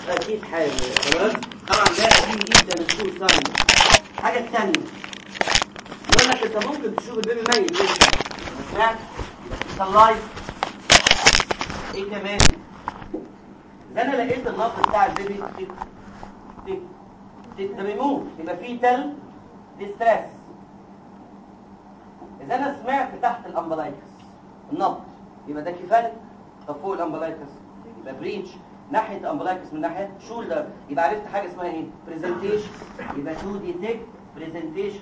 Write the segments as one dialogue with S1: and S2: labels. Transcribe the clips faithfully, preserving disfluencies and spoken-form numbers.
S1: اكيد حاجه خلاص. طبعا ده قديم جدا الشور ساين. الحاجه الثانيه يقول لك انت ممكن تشوف البيبي ميت لسه سمعت طلعت ايه كمان؟ اذا انا لقيت النبض بتاع البيبي تك تك تك ده بيموت يبقى فيه تل ديستريس. اذا انا سمعت تحت الامبلايكس النبض يبقى ده كفايه. طب فوق الامبلايكس يبقى بريتش ناحيه الامبلايكس من ناحيه شولدر يبقى عرفت حاجه اسمها ايه؟ بريزنتيشن. يبقى تو ديتكت بريزنتيشن.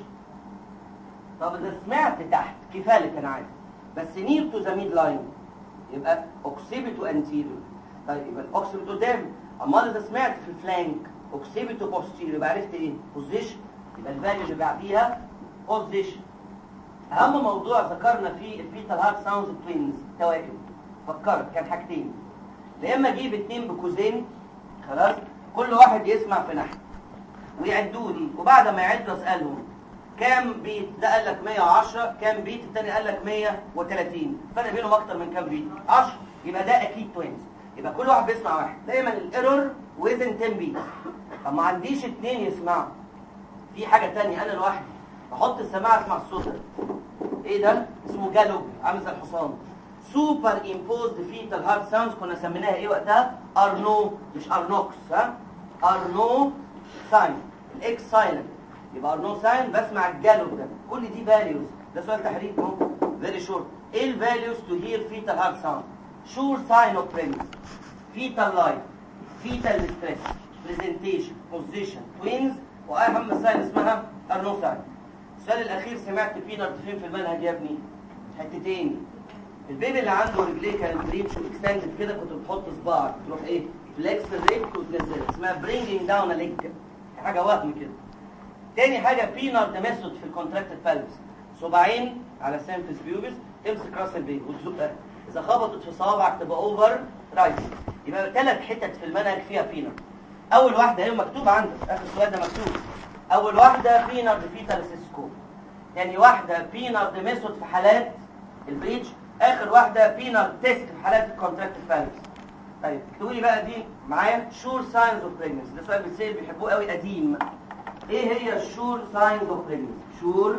S1: طب اذا سمعت تحت كفايه انا عارف بس نير تو ذا ميد لاين يبقى اوكسيبيتو انتيريور. طيب يبقى الاوكسيبيتو قدام. امال اذا سمعت في الفلانك اوكسيبيتو بوستيريور يبقى عرفت ايه؟ بوزيشن. يبقى الفاليو اللي بعديها بوزيشن. اهم موضوع ذكرنا فيه الفيتال هارت ساوندز توينز توائم. فكرت كان حاجتين، يا اما اجيب اتنين بكوزين خلاص كل واحد يسمع في ناحيه ويعدوا لي وبعد ما يعدوا اسالهم كام بيت. ده قال لك مية وعشرة كام بيت، الثاني قال لك مية وتلاتين، فرق بينهم اكتر من كام بيت؟ عشرة. يبقى ده اكيد توينز. يبقى كل واحد بيسمع واحد. دايما الايرور ويزن عشرة بيت. طب ما عنديش اتنين يسمعوا، في حاجه ثانيه انا لوحدي احط السماعه اسمع الصوت ده. ايه ده؟ اسمه جالوب عامل زي الحصان. سوبر امبوزد فيتال هارت ساوندز كنا سميناها ايه وقتها؟ ارنو مش ارنوكس. ها ارنو ساين. الاكس سايلنت يبقى ارنو ساين. بسمع الجالوب ده. كل دي فاليوز. ده سؤال تحريك اهو فيري شورت. ايه الفاليوز تو هير فيتال هارت ساوند؟ شور ساين اوف بريمس، فيتال لايف، فيتال ستريس، بريزنتيشن، بوزيشن، توينز، واهم ساين اسمها ارنو ساين. السؤال الاخير سمعت بينر فين في المنهج يا ابني؟ حتتين. البيبي اللي عنده رجليه كانت بريتش واكستندد كده كنت بتحط صباعك تروح ايه؟ فليكس الرجل وتنزلها اسمها برينجينج داون ا ليج. حاجه وهم كده. تاني حاجه بينر ده ميثود في الكونتراكتد بالبس. صباعين على سيمفيس بيوبس تمسك راس البيبي وتزقها. اذا خبطت في صوابعك تبقى اوفر رايت. يبقى ثلاث حتت في المنهج فيها بينر. اول واحده هي مكتوب عندك اخر السؤال ده مكتوب. اول واحده بينر فيتال سيسكوب. ثاني واحده بينر ده ميثود في حالات البريتش. اخر واحده بينر تيست في حالات الكونتراكتد بالبس. طيب تقولي بقى دي معايا شور ساينز اوف بريجنسي. ده سؤال بيتسال بيحبوه قوي قديم. ايه هي الشور ساينز اوف بريجنسي؟ شور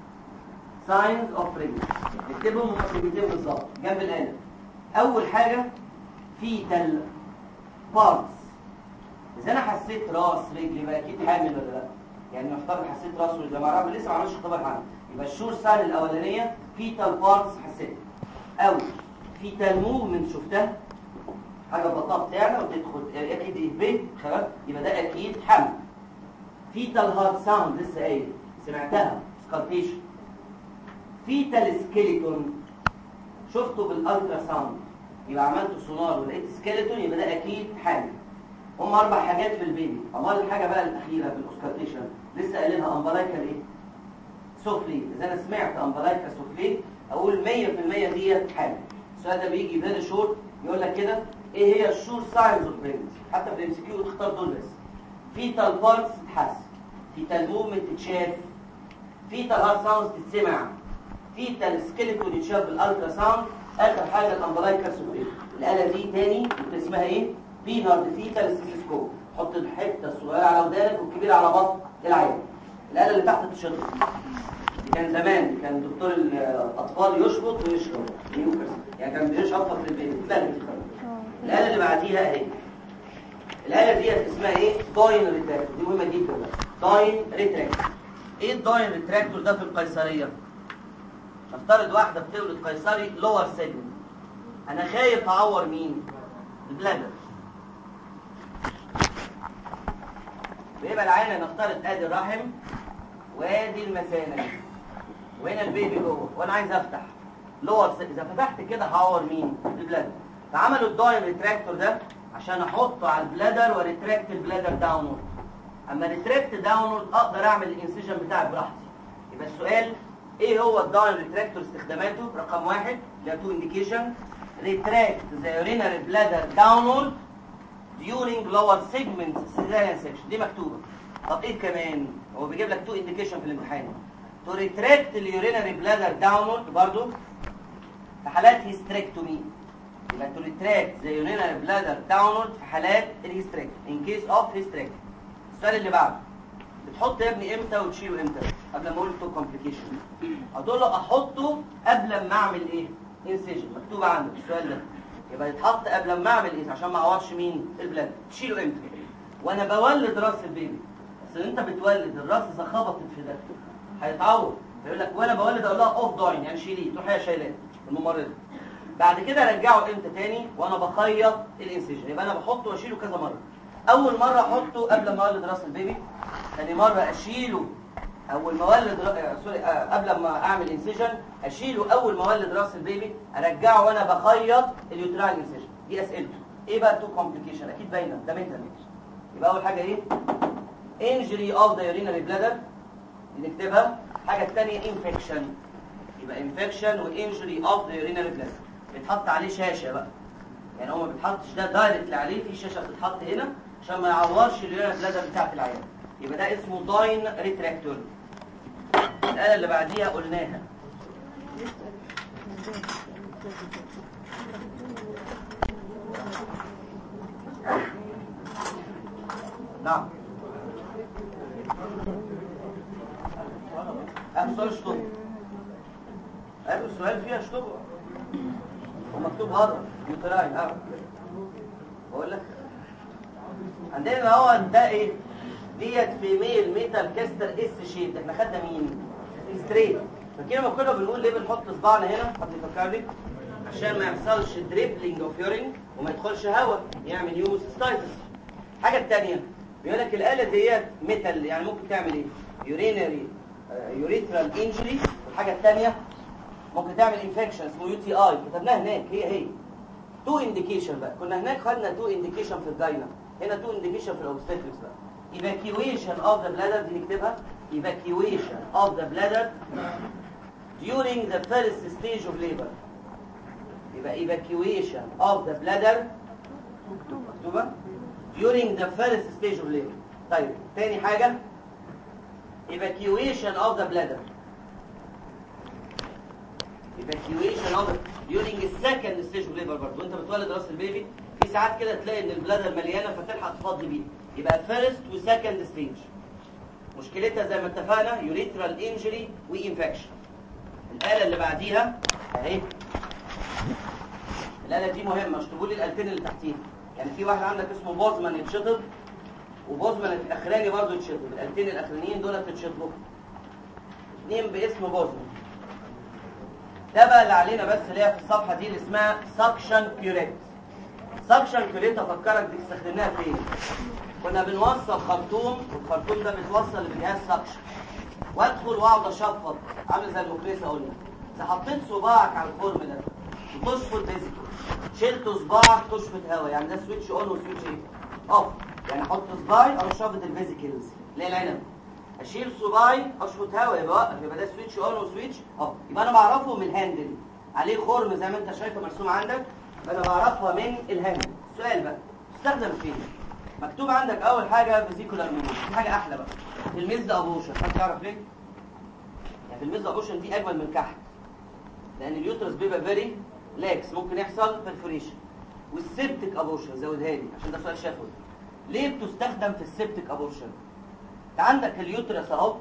S1: ساينز اوف بريجنسي اكتبهم مكتوبتين بالظبط جنب القلم. اول حاجه فيتال بارتس. اذا انا حسيت راس رجلي بقى اكيد حامل ولا لا؟ يعني نفترض حسيت راس رجلي ما اعرفش لسه ما عملتش اختبار عنه. يبقى الشور ساين الاولانيه فيتال بارتس حسيت، او فيتال موفمنت شفتها حاجه بطاقه بتاعنا وتدخل اكيد البيت خلاص يبقى ده اكيد حمل. فيتال هارت ساوند لسه قايل سمعتها سكالبيشن. فيتال سكيلتون شفته بالالترا ساوند يبقى عملت سونار ولقيت سكيلتون يبقى ده اكيد حامل. هم اربع حاجات في البيبي. امال الحاجه بقى الاخيره في الاوسكالتيشن لسه قايلينها امبلايكال ايه؟ سوفلي. اذا انا سمعت امبلايكال سوفلي اقول مية في المية ديت حامل. السؤال ده بيجي فيري شورت يقول لك كده ايه هي الشور ساينز اوف بريجنسي؟ حتى في الام سي كيو تختار دول بس. فيتال بالس تتحس، فيتال موفمنت تتشاف، فيتال هارت ساوندز تتسمع، فيتال سكيلتون يتشاف بالالترا ساوند، اخر حاجه الامبلايكال سوفلي. الاله دي تاني اسمها ايه؟ بينارد فيتال سيسكوب. حط الحته الصغيره على ودانك والكبيره على بطن العين. الاله اللي تحت تشرب دي كان زمان كان دكتور الاطفال يشبط ويشرب يعني كان بيشرب في البيت. الاله اللي بعديها اهي. الاله ديت اسمها ايه؟ داين ريتراكتور. دي مهمه جدا. داين ريتراكتور. ايه الداين ريتراكتور ده في القيصريه؟ نفترض واحده بتولد قيصري لور سيجمنت. انا خايف اعور مين؟ البلادر. بيبقى العينه نفترض ادي الرحم وادي المثانه وهنا البيبي جوه وانا عايز افتح لور سيجمنت. اذا فتحت كده هعور مين؟ البلادر. فعملوا الداين ريتراكتور ده عشان احطه على البلادر وريتراكت البلادر داونورد. اما ريتراكت داونورد اقدر اعمل الانسيجن بتاعي براحتي. يبقى السؤال ايه هو الداين ريتراكتور استخداماته؟ رقم واحد ده تو انديكيشن ريتراكت ذا يورينري بلادر داونورد during lower segment cesarean section. دي مكتوبه. طب ايه كمان؟ هو بيجيب لك تو انديكيشن في الامتحان. تو ريتراكت اليورينري بلادر داونورد برضو في حالات هيستريكتومي. يبقى تو ريتراكت ذا يورينري بلادر داونورد في حالات الهيستريك ان كيس اوف هيستريك. السؤال اللي بعده، بتحط يا ابني امتى وتشيله امتى؟ قبل ما اقول تو كومبليكيشن هتقول له احطه قبل ما اعمل ايه؟ انسيجن. مكتوب عندك السؤال ده، يبقى يتحط قبل ما اعمل ايه عشان ما اعورش مين؟ البلاد. تشيله امتى؟ وانا بولد راس البيبي. اصل انت بتولد الراس اذا خبطت في ده هيتعور، فيقول لك وانا بولد اقول لها اوف داين يعني شيليه، تروح هي شايلاه الممرضه. بعد كده ارجعه امتى تاني؟ وانا بخيط الانسيجن. يبقى انا بحطه واشيله كذا مره. اول مره احطه قبل ما اولد راس البيبي، ثاني مره اشيله اول ما اولد را... سوري قبل ما اعمل انسيجن، اشيله اول ما اولد راس البيبي، ارجعه وانا بخيط اليوتراين انسيجن. دي اسئلته. ايه بقى تو كومبليكيشن؟ اكيد باينه ده منتال. يبقى اول حاجه ايه؟ انجري اوف ذا يورينري بلادر، دي نكتبها. الحاجه الثانيه انفكشن، يبقى انفكشن وانجري اوف ذا يورينري بلادر. بيتحط عليه شاشه بقى، يعني هو ما بيتحطش ده دايركت عليه، في شاشه بتتحط هنا عشان ما يعورش اليورينري بلادر بتاعت العيان. يبقى ده اسمه داين ريتراكتور. الآلة اللي بعديها قلناها. نعم. أخذ سؤال اشطب. أخذ السؤال فيها اشطب. ومكتوب هذا يوتراين. أه بقول لك عندنا هو ده ايه؟ ديت فيميل ميتال كاستر اس شيب. احنا خدنا مين؟ ستريت. فكده ما كنا بنقول ليه بنحط صباعنا هنا؟ حد يفكرني؟ عشان ما يحصلش دريبلينج اوف يورين وما يدخلش هواء يعمل يوموسيستايتس. الحاجه الثانيه بيقول لك الاله ديت ميتال، يعني ممكن تعمل ايه؟ يورينري يوريثرال انجري. والحاجه الثانيه ممكن تعمل انفكشن اسمه يو تي اي، كتبناها هناك. هي هي تو انديكيشن بقى. كنا هناك خدنا تو انديكيشن في الجاينا، هنا تو انديكيشن في الاوبستريكس بقى. evacuation of the bladder، دي نكتبها. evacuation of the bladder during the first stage of labor. يبقى evacuation of the bladder مكتوبة during the first stage of labor. طيب تاني حاجة evacuation of the bladder evacuation of the during the second stage of labor. برضه وانت بتولد راس البيبي في ساعات كده تلاقي ان البلادر مليانة فتلحق تفضي بيه، يبقى فيرست وسكند ستيج. مشكلتها زي ما اتفقنا يوريثرال انجري وانفكشن. الآلة اللي بعديها اهي. الآلة دي مهمة، اشطبوا لي الآلتين اللي تحتيها. يعني في واحد عندك اسمه بوزمان يتشطب، وبوزمان الاخراني برضه يتشطب. الآلتين الاخرانيين دول تتشطبوا. اثنين باسم بوزمان. ده بقى اللي علينا بس اللي هي في الصفحة دي اللي اسمها سكشن كيوريت. سكشن كيوريت افكرك دي استخدمناها فين؟ كنا بنوصل خرطوم، والخرطوم ده بيتوصل بجهاز سكشن، وادخل واقعد اشفط عامل زي المكنسه. قلنا اذا حطيت صباعك على الخرم ده وتشفط فيزيكال، شلت صباعك تشفط هواء، يعني ده سويتش اون وسويتش ايه؟ اوف. يعني احط صباعي او شفط الفيزيكالز اللي هي العنب، اشيل صباعي اشفط هواء يبقى واقف، يبقى ده سويتش اون وسويتش اوف. يبقى انا بعرفه من الهاندل، عليه خرم زي ما انت شايفه مرسوم عندك، انا بعرفها من الهاندل. السؤال بقى تستخدم فين؟ مكتوب عندك اول حاجه فيزيكولار ميموري. في حاجه احلى بقى، في الميزد ابوشن. حد يعرف ليه؟ يعني في الميزد ابوشن دي اجمل من كحت، لان اليوترس بيبقى فيري لاكس، ممكن يحصل برفوريشن. والسيبتك ابوشن زودها لي عشان ده سؤال شافوي. ليه بتستخدم في السيبتك ابوشن؟ انت عندك اليوترس اهو،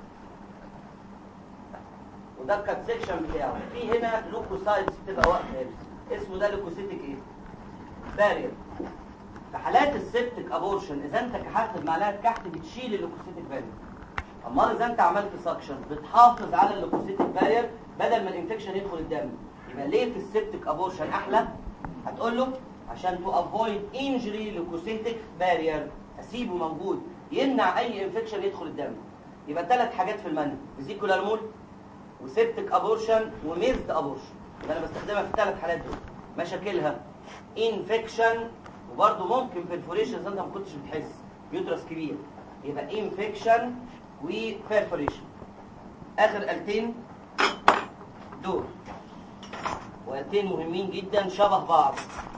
S1: وده الكات سيكشن بتاعه، في هنا لوكوسايتس بتبقى واقفه اسمه ده لوكوسيتك ايه؟ بارير. في حالات السيبتك ابورشن اذا انت كحت بمعلقه كحت بتشيل اللوكوسيتك بارير. امال اذا انت عملت سكشن بتحافظ على اللوكوسيتك بارير بدل ما الانفكشن يدخل الدم. يبقى ليه في السيبتك ابورشن احلى؟ هتقول له عشان تو افويد انجري لوكوسيتك بارير، اسيبه موجود يمنع اي انفكشن يدخل الدم. يبقى ثلاث حاجات في المنهج، فيزيكولار مول وسيبتك ابورشن وميزد ابورشن. يبقى انا بستخدمها في الثلاث حالات دول. مشاكلها انفكشن، وبرضه ممكن بيرفوريشن اذا انت ما كنتش بتحس يوترس كبير، يبقى انفكشن وبيرفوريشن. اخر آلتين دول وآلتين مهمين جدا شبه بعض،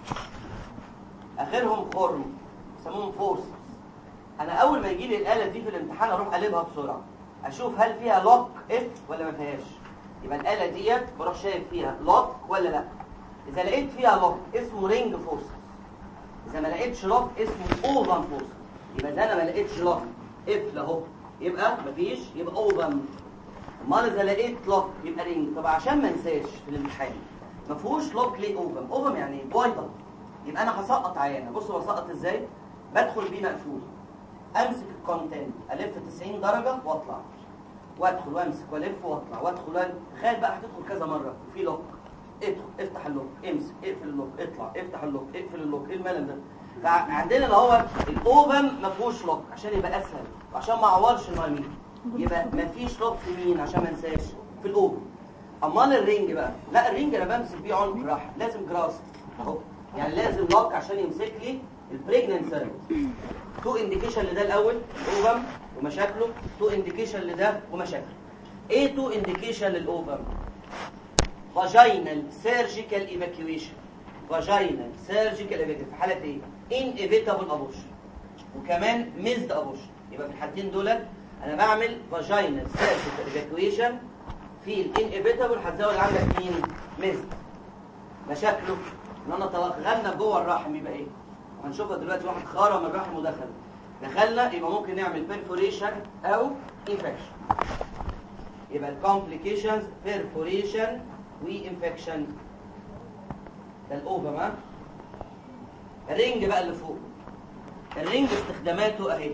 S1: اخرهم خرم بيسموهم فورس. انا اول ما يجي لي الاله دي في الامتحان اروح اقلبها بسرعه اشوف هل فيها لوك اف ولا ما فيهاش. يبقى الاله ديت بروح شايف فيها لوك ولا لا. اذا لقيت فيها لوك اسمه رينج فورس، اذا ما لقيتش لوك اسمه اوفن فورس. يبقى اذا انا ما لقيتش لوك قفل اهو يبقى مفيش، يبقى اوفن. امال اذا لقيت لوك يبقى رينج. طب عشان ما انساش في الامتحان ما فيهوش لوك ليه اوفن؟ اوفن يعني بويضه، يبقى انا هسقط عيانه. بصوا بسقط ازاي؟ بدخل بيه مقفول، امسك الكونتنت الف تسعين درجه واطلع، وادخل وامسك والف واطلع وادخل وال... تخيل بقى هتدخل كذا مره وفي لوك، ادخل افتح اللوك، امسك اقفل اللوك، اطلع افتح اللوك، اقفل اللوك. ايه الملل ده؟ فعندنا اللي هو الاوفن ما فيهوش لوك عشان يبقى اسهل وعشان ما اعورش المايمين. يبقى ما فيش لوك في مين عشان ما انساش؟ في الاوفن. امال الرينج بقى، لا الرينج انا بمسك بيه عنق الرحم، لازم جراس اهو، يعني لازم لوك عشان يمسك لي البريجننت سيرفكس. تو انديكيشن لده الاول الاوفم ومشاكله، تو انديكيشن لده ومشاكله. ايه تو انديكيشن للاوفم؟ فاجينال سيرجيكال ايفاكيويشن. فاجينال سيرجيكال ايفاكيويشن في حاله ايه؟ انيفيتابل ابوشن وكمان ميزد ابوشن. يبقى في الحالتين دول انا بعمل فاجينال سيرجيكال ايفاكيويشن في الانيفيتابل، هتزود عندك مين؟ ميزد. مشاكله ان انا غنى جوه الرحم يبقى ايه؟ هنشوفها دلوقتي. واحد خرم الرحم ودخل، دخلنا يبقى ممكن نعمل بيرفوريشن او انفكشن. يبقى الكومبليكيشنز بيرفوريشن وانفكشن. ده الاوفم. ها الرينج بقى اللي فوق، الرينج استخداماته اهي.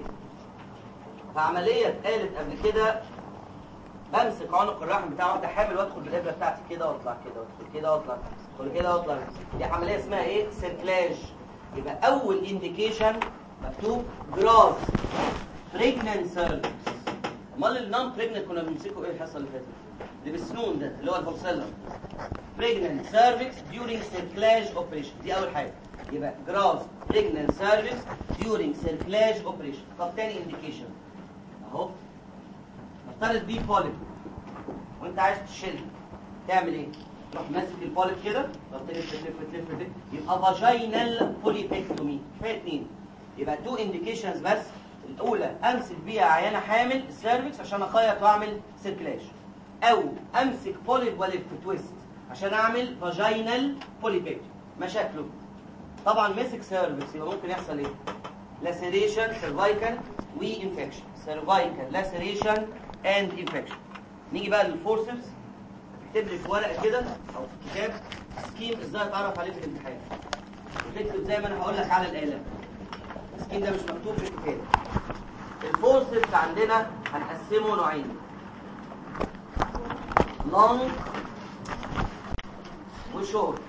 S1: فعمليه اتقالت قبل كده، بمسك عنق الرحم بتاع واحده حامل وادخل بالابره بتاعتي كده واطلع كده وادخل كده واطلع ادخل كده واطلع. دي عمليه اسمها ايه؟ سيركلاج. يبقى اول انديكيشن مكتوب جراس بريجننت سيرفكس. امال النون بريجننت كنا بنمسكه ايه الحصه اللي فاتت؟ اللي بالسنون ده اللي هو الفورسيلا. بريجننت سيرفكس ديورينج سيركلاج اوبريشن، دي اول حاجه. يبقى جراس بريجننت سيرفكس ديورينج سيركلاج اوبريشن. طب تاني انديكيشن اهو، نفترض بيه بوليب وانت عايز تشيل، تعمل ايه؟ تروح ماسك البوليب كده، تلف تلف تلف تلف، يبقى فاجينال بوليبكتومي. كفايه اتنين. يبقى تو انديكيشنز بس. الاولى امسك بيها عيانه حامل السيرفكس عشان اخيط واعمل سيركلاج، او امسك بوليب والف تويست عشان اعمل فاجينال بوليبكتومي. مشاكله طبعا مسك سيرفكس يبقى ممكن يحصل ايه؟ لاسيريشن سيرفايكال وانفكشن. سيرفايكال لاسيريشن اند انفكشن. نيجي بقى للفورسبس. تكتب لي في ورقه كده او في كتاب سكيم ازاي اتعرف عليه في الامتحان، وتكتب زي ما انا هقول لك على الاله. السكيم ده مش مكتوب في الكتاب. الفورسبس عندنا هنقسمه نوعين، لونج وشورت.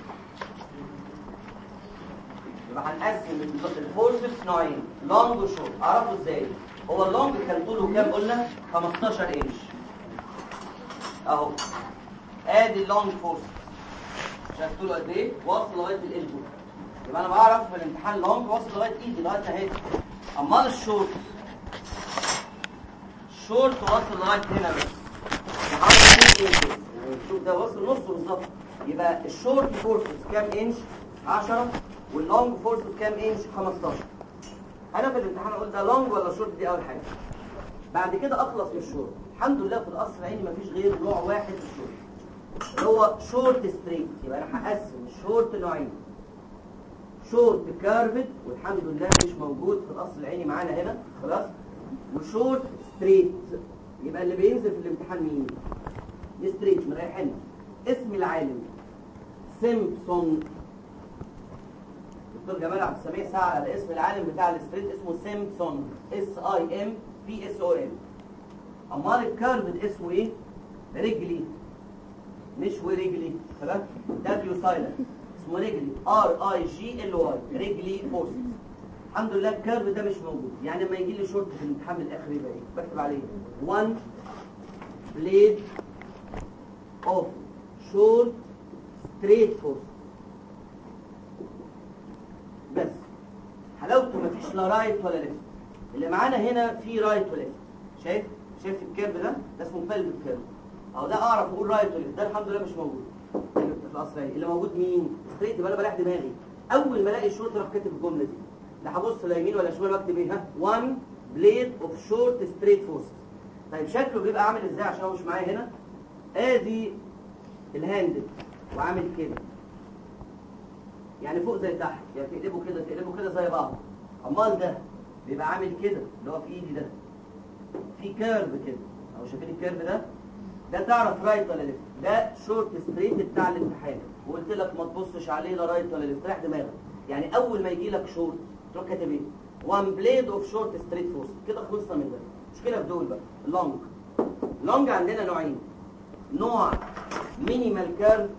S1: يبقى هنقسم الفورسبس نوعين، لونج وشورت. اعرفه ازاي؟ هو اللونج كان طوله كام قلنا؟ خمستاشر انش اهو. ادي اللونج فورس، شايف طوله قد ايه؟ واصل لغايه الالبو. يبقى انا بعرف في الامتحان لونج واصل لغايه ايدي لغايه اهي. امال الشورت، الشورت واصل لغايه هنا بس، لحد اتنين انش. شوف ده واصل نصه بالظبط. يبقى الشورت فورس كام انش؟ عشرة، واللونج فورس كام انش؟ خمستاشر. انا في الامتحان اقول ده لونج ولا شورت، دي اول حاجه. بعد كده اخلص من الشورت. الحمد لله في القصر العيني مفيش غير نوع واحد في الشورت اللي هو شورت ستريت. يبقى انا هقسم الشورت نوعين، شورت كارفد والحمد لله مش موجود في القصر العيني معانا هنا خلاص، وشورت ستريت. يبقى اللي بينزل في الامتحان مين؟ ستريت مريحنا. اسم العالم سيمبسون. دكتور جمال عبد السميع سعى على اسم العالم بتاع الستريت اسمه سيمبسون، اس اي ام بي اس او ام. امال الكارفد اسمه ايه؟ رجلي، مش ورجلي خلاص، دبليو سايلنت، اسمه رجلي، ار اي جي ال واي، رجلي فورس. الحمد لله الكيرف ده مش موجود. يعني لما يجي لي شورت في الامتحان الاخر يبقى ايه؟ بكتب عليه one blade of short straight force بس. حلاوته مفيش لا رايت ولا ليفت. اللي معانا هنا في رايت وليفت. شايف؟ شايف الكيرف ده؟ ده اسمه بيلفيك كيرف. اهو ده اعرف اقول رايت وليفت. ده الحمد لله مش موجود في الاصل. اللي موجود مين؟ ستريت. يبقى انا بريح دماغي. اول ما الاقي الشورت اروح كاتب الجمله دي. لا هبص لا يمين ولا شمال واكتب ايه؟ ها؟ one blade of short straight force. طيب شكله بيبقى عامل ازاي عشان هو مش معايا هنا؟ ادي الهاندل وعامل كده يعني فوق زي تحت، يعني تقلبه كده تقلبه كده زي بعض. امال ده بيبقى عامل كده اللي هو في ايدي ده، في كيرف كده اهو، شايفين الكيرف ده؟ ده تعرف رايت ولا ليفت؟ ده شورت ستريت بتاع الامتحان، وقلت لك ما تبصش عليه لا رايت ولا ليفت، ريح دماغك. يعني اول ما يجي لك شورت تروح كاتب ايه؟ وان بليد اوف شورت ستريت فورس، كده خلصنا من ده. مشكله في دول بقى. لونج لونج عندنا نوعين، نوع مينيمال كيرف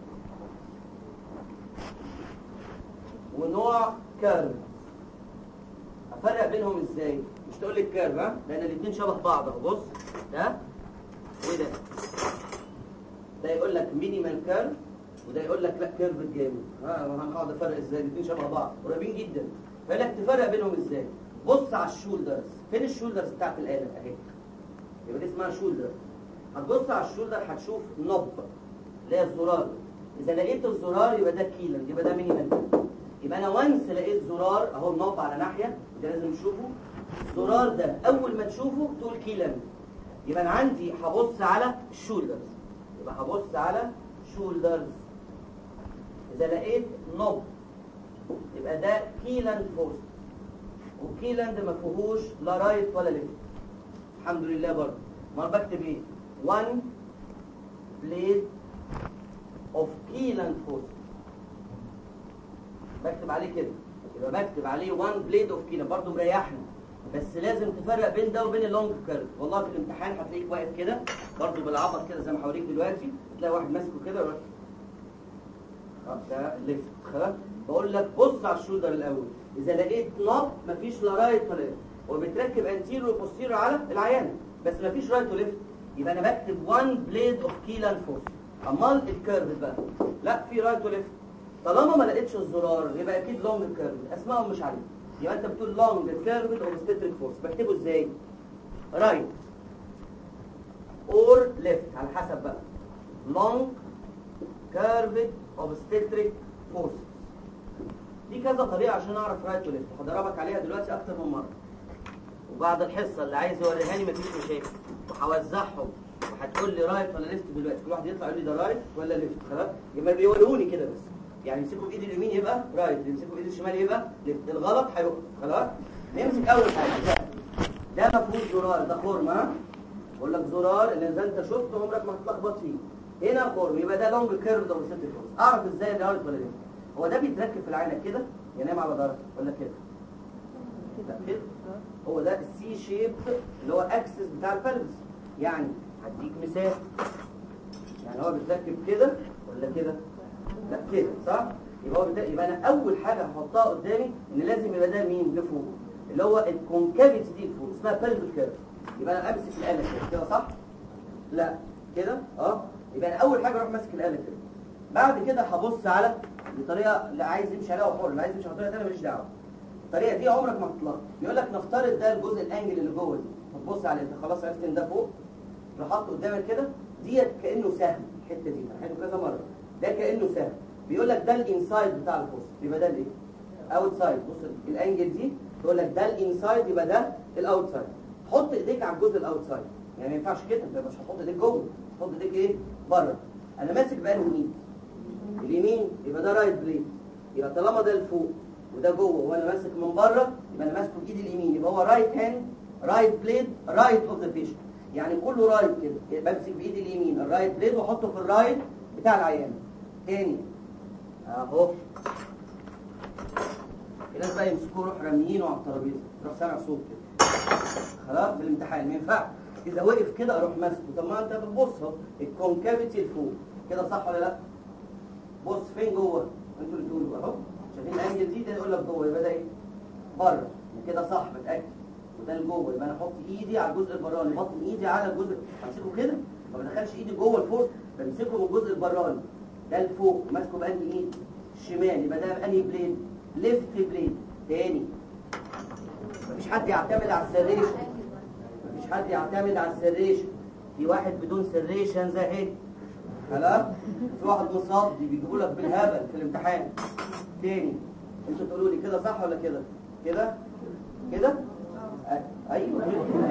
S1: ونوع كيرف. افرق بينهم ازاي؟ مش تقول لي الكيرف ها، لان الاثنين شبه بعض اهو. بص ده وده، ده يقول لك مينيمال كيرف وده يقول لك لا كيرف جامد. ها هنقعد افرق ازاي؟ الاثنين شبه بعض قريبين جدا، فقال لك تفرق بينهم ازاي؟ بص على الشولدرز، فين الشولدرز بتاعت الاله اهي، يبقى دي اسمها شولدر. هتبص على الشولدر هتشوف نوب اللي هي الزرار، اذا لقيت الزرار يبقى ده كيلن، يبقى ده مينيمال كيرف. يبقى انا وانس لقيت زرار اهو النوب على ناحيه، ده لازم تشوفه. الزرار ده اول ما تشوفه تقول كيلن، يبقى انا عندي هبص على الشولدرز، يبقى هبص على شولدرز. اذا لقيت نوب يبقى ده كيلاند فورس، وكيلاند ما فيهوش لا رايت ولا ليفت الحمد لله. برضه ما انا بكتب ايه؟ one blade of كيلاند فورس، بكتب عليه كده، يبقى بكتب عليه one blade of كيلاند. برضه مريحنا، بس لازم تفرق بين ده وبين اللونج كيرف. والله في الامتحان هتلاقيك واقف كده برضه بالعبط كده زي ما هوريك دلوقتي، تلاقي واحد ماسكه كده يروح اه ده ليفت. خلاص بقول لك بص على الشولدر الاول، اذا لقيت نوب مفيش لا رايت ولا ليفت، وبتركب انتيرو وبوستيرو على العيان بس مفيش رايت وليفت، يبقى انا بكتب one blade of كيلاند فورس. امال الكيرف بقى لا في رايت وليفت. طالما ما لقيتش الزرار يبقى اكيد لونج كيرف، اسمائهم مش عارف. يبقى انت بتقول لونج كيرف اوبستريك فورس، بكتبه ازاي؟ رايت اور ليفت على حسب بقى. لونج كيرف اوبستريك فورس دي كذا طريقه عشان اعرف رايت وليفت، هضربك عليها دلوقتي اكتر من مره، وبعد الحصه اللي عايز يوريها لي مفيش مشاكل، وهوزعهم وهتقول لي رايت ولا ليفت دلوقتي. كل واحد يطلع يقول لي ده رايت ولا ليفت. خلاص يبقى بيوروني كده بس، يعني يمسكوا بايد اليمين يبقى رايت، يمسكوا بايد الشمال يبقى ليفت، الغلط هيقف. خلاص نمسك اول حاجه ده ده ما فيهوش زرار، ده خرم. ها بقول لك زرار اللي اذا انت شفته عمرك ما هتلخبط فيه. هنا خرم يبقى ده لونج كيرف ده اوبستريك فورس. اعرف ازاي ده رايت ولا ليفت؟ هو ده بيتركب في العينه كده ينام على ظهره ولا كده؟ لا كده. هو ده السي شيب اللي هو اكسس بتاع الفلبس. يعني هديك مثال، يعني هو بيتركب كده ولا كده؟ لا كده صح؟ يبقى هو بتاع... يبقى انا اول حاجه هحطها قدامي ان لازم يبقى ده مين لفوق، اللي هو الكونكافيتي دي لفوق اسمها بلفيك كيرف. يبقى انا امسك الاله كده كده صح؟ لا كده اه. يبقى انا اول حاجه اروح ماسك الاله كده، بعد كده هبص على الطريقه اللي عايز يمشي عليها وحر، اللي عايز يمشي على طريقه ثانيه ماليش دعوه. الطريقه دي عمرك ما هتطلع. يقول لك نفترض ده الجزء الانجل اللي جوه دي، هتبص عليه انت خلاص عرفت ان ده فوق، تروح حاطه قدامك كده، ديت كانه سهم. الحته دي هنحله كذا مره، ده كانه سهم. بيقول لك ده الانسايد بتاع الفوس، يبقى ده الايه؟ اوت سايد. بص الانجل دي تقول لك ده الانسايد يبقى ده الاوت سايد. حط ايديك على الجزء الاوت سايد، يعني ما ينفعش كده، انت مش هتحط ايديك جوه، تحط ايديك ايه؟ بره. انا ماسك بانهي ايد؟ اليمين، يبقى ده رايت بليد. يبقى طالما ده لفوق وده جوه وانا ماسك من بره، يبقى انا ماسكه بايدي اليمين، يبقى هو رايت هاند رايت بليد رايت اوف ذا بيشنت. يعني كله رايت كده، بمسك بايدي اليمين الرايت بليد واحطه في الرايت بتاع العيان. تاني اهو. الناس بقى يمسكوه يروح راميينه على الترابيزه، يروح سامع صوت كده. خلاص في الامتحان ما ينفعش. اذا وقف كده اروح ماسكه. طب ما انت بتبص اهو الكونكافيتي لفوق كده صح ولا لا؟ بص فين جوه؟ انتوا اللي تقولوا اهو. شايفين الانجل دي؟ ده يقول لك جوه، يبقى ده ايه؟ بره. كده صح بتاكد. وده لجوه، يبقى انا احط ايدي على الجزء البراني، بطن ايدي على الجزء، امسكه كده ما بدخلش ايدي جوه لفوق، بمسكه من الجزء البراني ده لفوق، ماسكه بانهي ايد؟ الشمال. يبقى ده انهي بليد؟ ليفت بليد. تاني مفيش حد يعتمد على السريشن، مفيش حد يعتمد على السريشن. في واحد بدون سريشن زي ايه؟ خلاص؟ في واحد مصدي بيجيبوا لك بالهبل في الامتحان. تاني انتوا تقولوا لي كده صح ولا كده؟ كده؟ كده؟ ايوه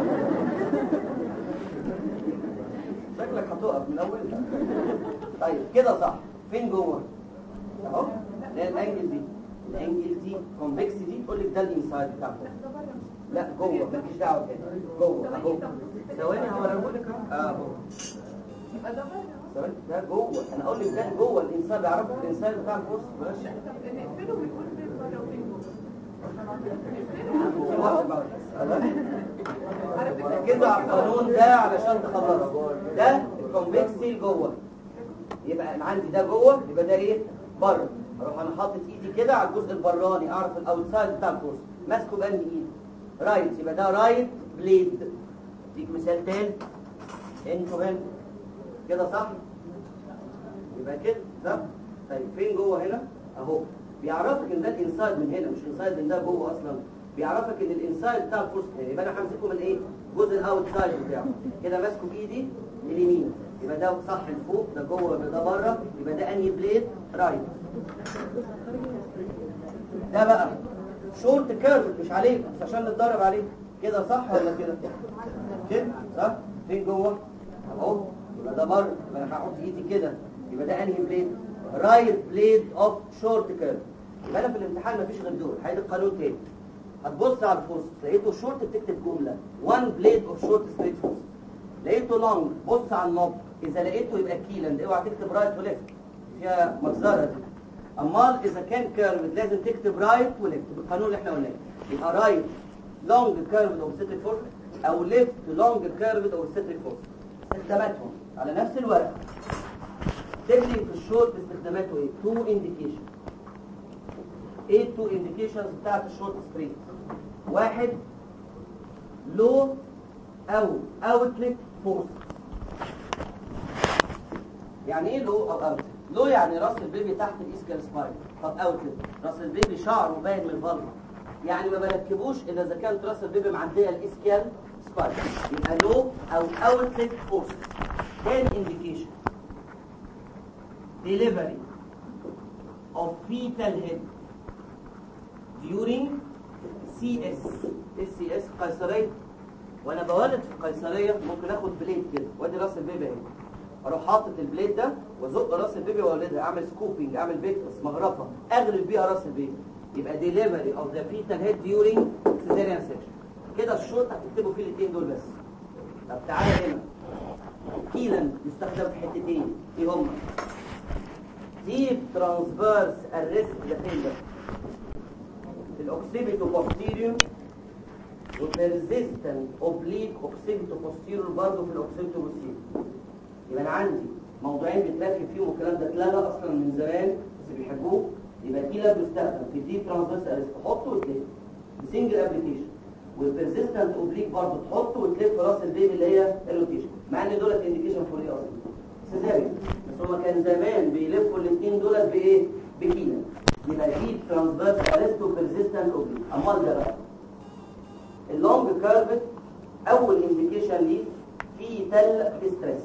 S1: شكلك هتقف من اولها. طيب كده صح. فين جوه؟ اهو اللي هي الانجل دي. الانجل دي كونفكس دي تقول لك ده الانسايد بتاعه. لا جوه مالكيش دعوه كده جوه اهو. ثواني هوريهولك اهو.
S2: يبقى ده بره.
S1: ثواني ده جوه، انا اقول لك ده جوه الانسايد، بيعرفوا الانسايد بتاع البوست ماشي.
S2: طب نقفله ونقول فين بره وفين جوه.
S1: كده على القانون ده علشان تخلصه. ده الكونفكسي جوه، يبقى انا عندي ده جوه، يبقى ده ايه بره. اروح انا حاطط ايدي كده على الجزء البراني، اعرف الاوتسايد بتاع البوست ماسكه بانهي ايد؟ رايت، يبقى ده رايت بليد. اديك مثال تاني، انتوا هنا كده صح؟ يبقى كده صح؟ طيب فين جوه هنا؟ اهو. بيعرفك ان ده الانسايد من هنا، مش انسايد ان ده جوه اصلا. بيعرفك ان الانسايد بتاع البوست هنا، يبقى انا همسكه من ايه؟ الجزء الاوتسايد بتاعه كده، ماسكه بايدي اليمين، يبقى ده صح لفوق، ده جوه، يبقى ده بره، يبقى ده انهي بليد؟ رايت. ده بقى شورت كيرف مش عليك، بس عشان نتدرب عليه. كده صح ولا كده؟ كده صح؟ فين جوه؟ اهو، يبقى ده بره، يبقى انا هحط ايدي كده، يبقى ده انهي بليد؟ رايت بليد اوف شورت كيرف. يبقى انا في الامتحان مفيش غير دول. هيدي القانون تاني، هتبص على الفوست لقيته شورت بتكتب جمله وان بليد اوف شورت ستريت فوست. لقيته لونج بص على النوب، اذا لقيته يبقى كيلاند، اوعى تكتب رايت وليفت فيها مجزره دي. امال اذا كان كيرفد لازم تكتب رايت وليفت بالقانون اللي احنا قلناه. يبقى رايت لونج كيرفد اوف ستريت فوست، او ليفت لونج كيرفد اوف ستريت فوست. استخداماتهم على نفس الورق. تكتب في الشورت باستخداماته ايه؟ تو انديكيشن. ايه التو انديكيشنز بتاعت الشورت ستريت؟ واحد لو او اوتلت فورس. يعني ايه لو او اوتلت؟ لو يعني راس البيبي تحت الاسكال سباين. طب اوتلت راس البيبي شعره باين من الفالفا، يعني ما بركبوش الا اذا كانت راس البيبي معديه الاسكال سباين. يبقى لو او اوتلت فورس. تاني انديكيشن delivery of fetal head during سي اس. السي اس قيصريه، وانا بولد في القيصريه ممكن اخد بليد كده وادي راس البيبي اهي، اروح حاطط البليد ده وازق راس البيبي واولدها، اعمل سكوبينج، اعمل فيكتس مغرفه اغرف بيها راس البيبي. يبقى delivery of the fetal head during cesarean section. كده الشورت هتكتبوا فيه الاثنين دول بس. طب تعالى هنا، كيلاند يستخدم في حتتين، ايه هما؟ deep transverse arrest the finger الاوكسيبيتو بوستيريور، وبيرزيستنت اوبليك اوكسيبيتو بوستيريور برضه في الاوكسيبيتو بوستيريور. يبقى انا عندي موضوعين بيتركب فيهم الكلام ده اتلغى اصلا من زمان بس بيحبوه. يبقى كيلا بيستخدم في ديب ترانسفيرس ارست، تحطه وتلف بسنجل ابلكيشن، والبيرزيستنت اوبليك برضه تحطه وتلف راس البيبي اللي هي الروتيشن، مع ان دولت انديكيشن فور ايه اصلا؟ سيزاريان، بس هما كان زمان بيلفوا الاثنين دولت بايه؟ بكيلا. يبقى ديب ترانسفيرس ارست وبيرزيستنت اوبليك. امال ده بقى اللونج كيرفت، اول انديكيشن ليه فيتال ديستريس،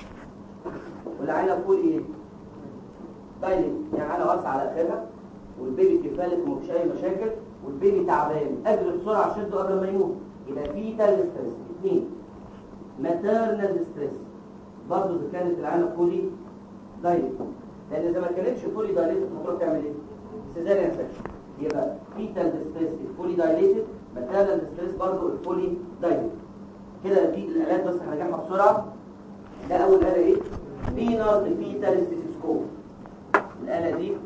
S1: والعينه فول ايه؟ دايلت، يعني عينه واسعه على اخرها والبيبي كفالك ومفيش اي مشاكل والبيبي تعبان، اجري بسرعه شده قبل ما يموت، يبقى فيتال ديستريس. اثنين ماتيرنال ديستريس، برضه اذا كانت العينه فولي دايلت، لان اذا ما كانتش فولي دايلت هتروح تعمل ايه؟ سيزاريان سكشن. يبقى فيتال ديستريس فولي دايليتد، ماتيرنال ديستريس برضه الفولي دايلت. كده دي الالات بس هنرجعها بسرعه. ده اول اله ايه؟ بينارد فيتال ستيثوسكوب. الاله دي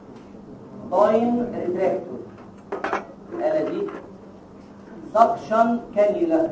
S1: باين ريتراكتور. الاله دي سكشن كانيولا.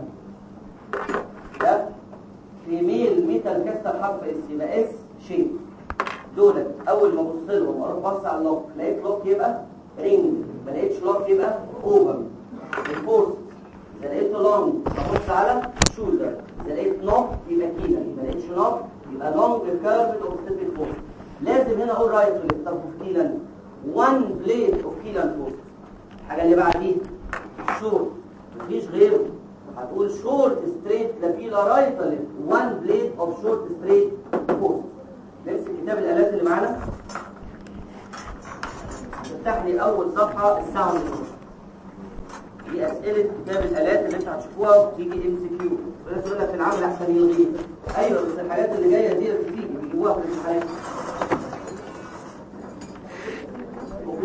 S1: ده فيميل ميتال كاستر حرف اس، يبقى اس شيب. دولت اول ما ابص لهم اروح بص على اللوك، لقيت لوك يبقى رينج، ما لقيتش لوك يبقى اوفر. الفورس اذا لقيت لونج ببص على شولدر، اذا لقيت نوك يبقى كيلا، ما لقيتش نوك يبقى لونج كيرفد اوف ستيت فورس. لازم هنا اقول رايت وليفت. طب في كيلا وان بليد اوف كيلا فورس. الحاجه اللي بعديها شورت، مفيش غيره، هتقول شورت ستريت لابيلا رايت وليفت، وان بليد اوف شورت ستريت فورس. نمسك كتاب الالات اللي معانا، تفتح لي اول صفحه الساوند. دي اسئله كتاب الالات اللي انت هتشوفوها وتيجي ام سي كيو، بس يقول لك في العمل احسن يلغيه. ايوه بس الحاجات اللي جايه دي اللي بتيجي بيجيبوها في الامتحانات.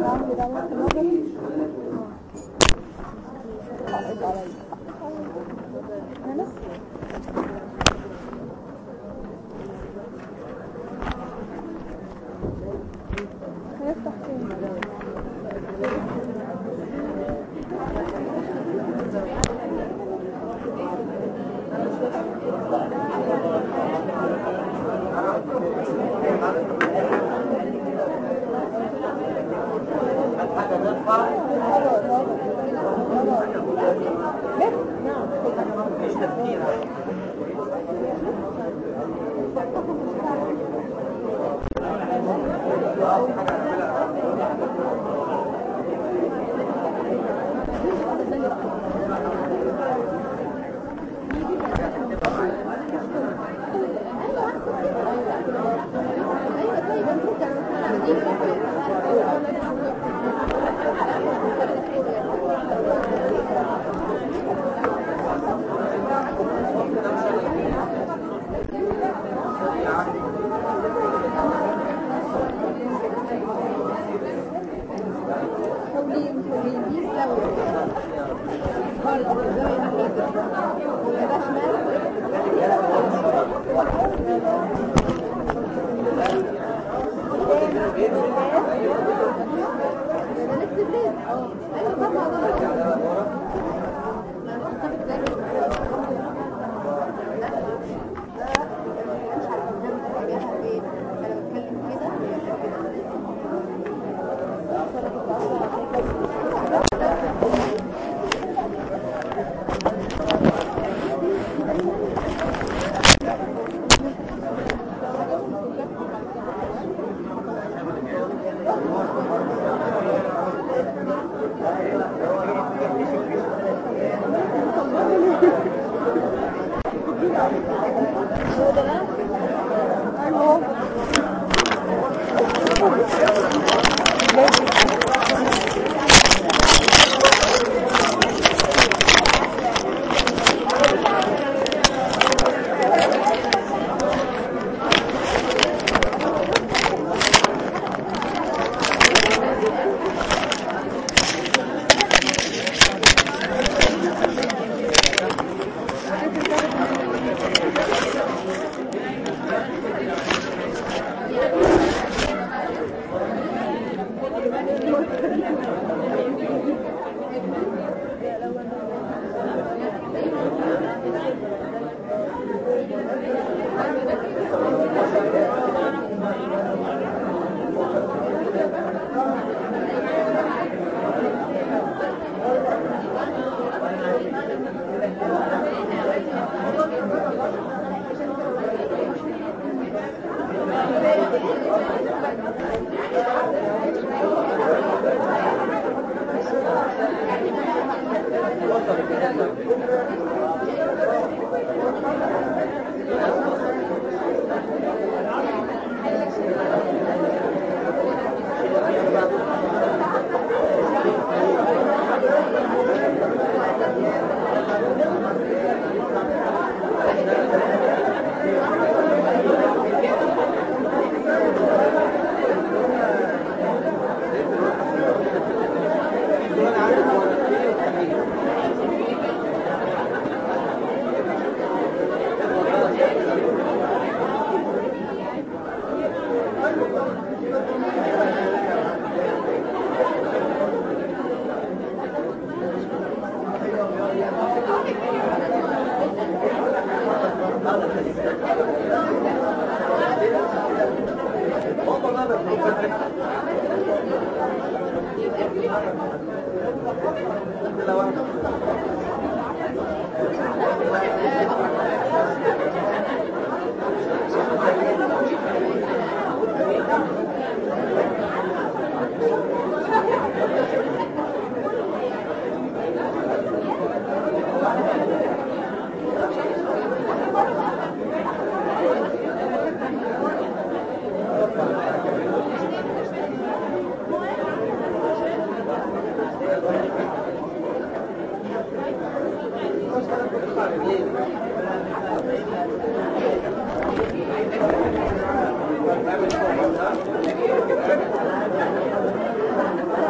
S1: Thank you.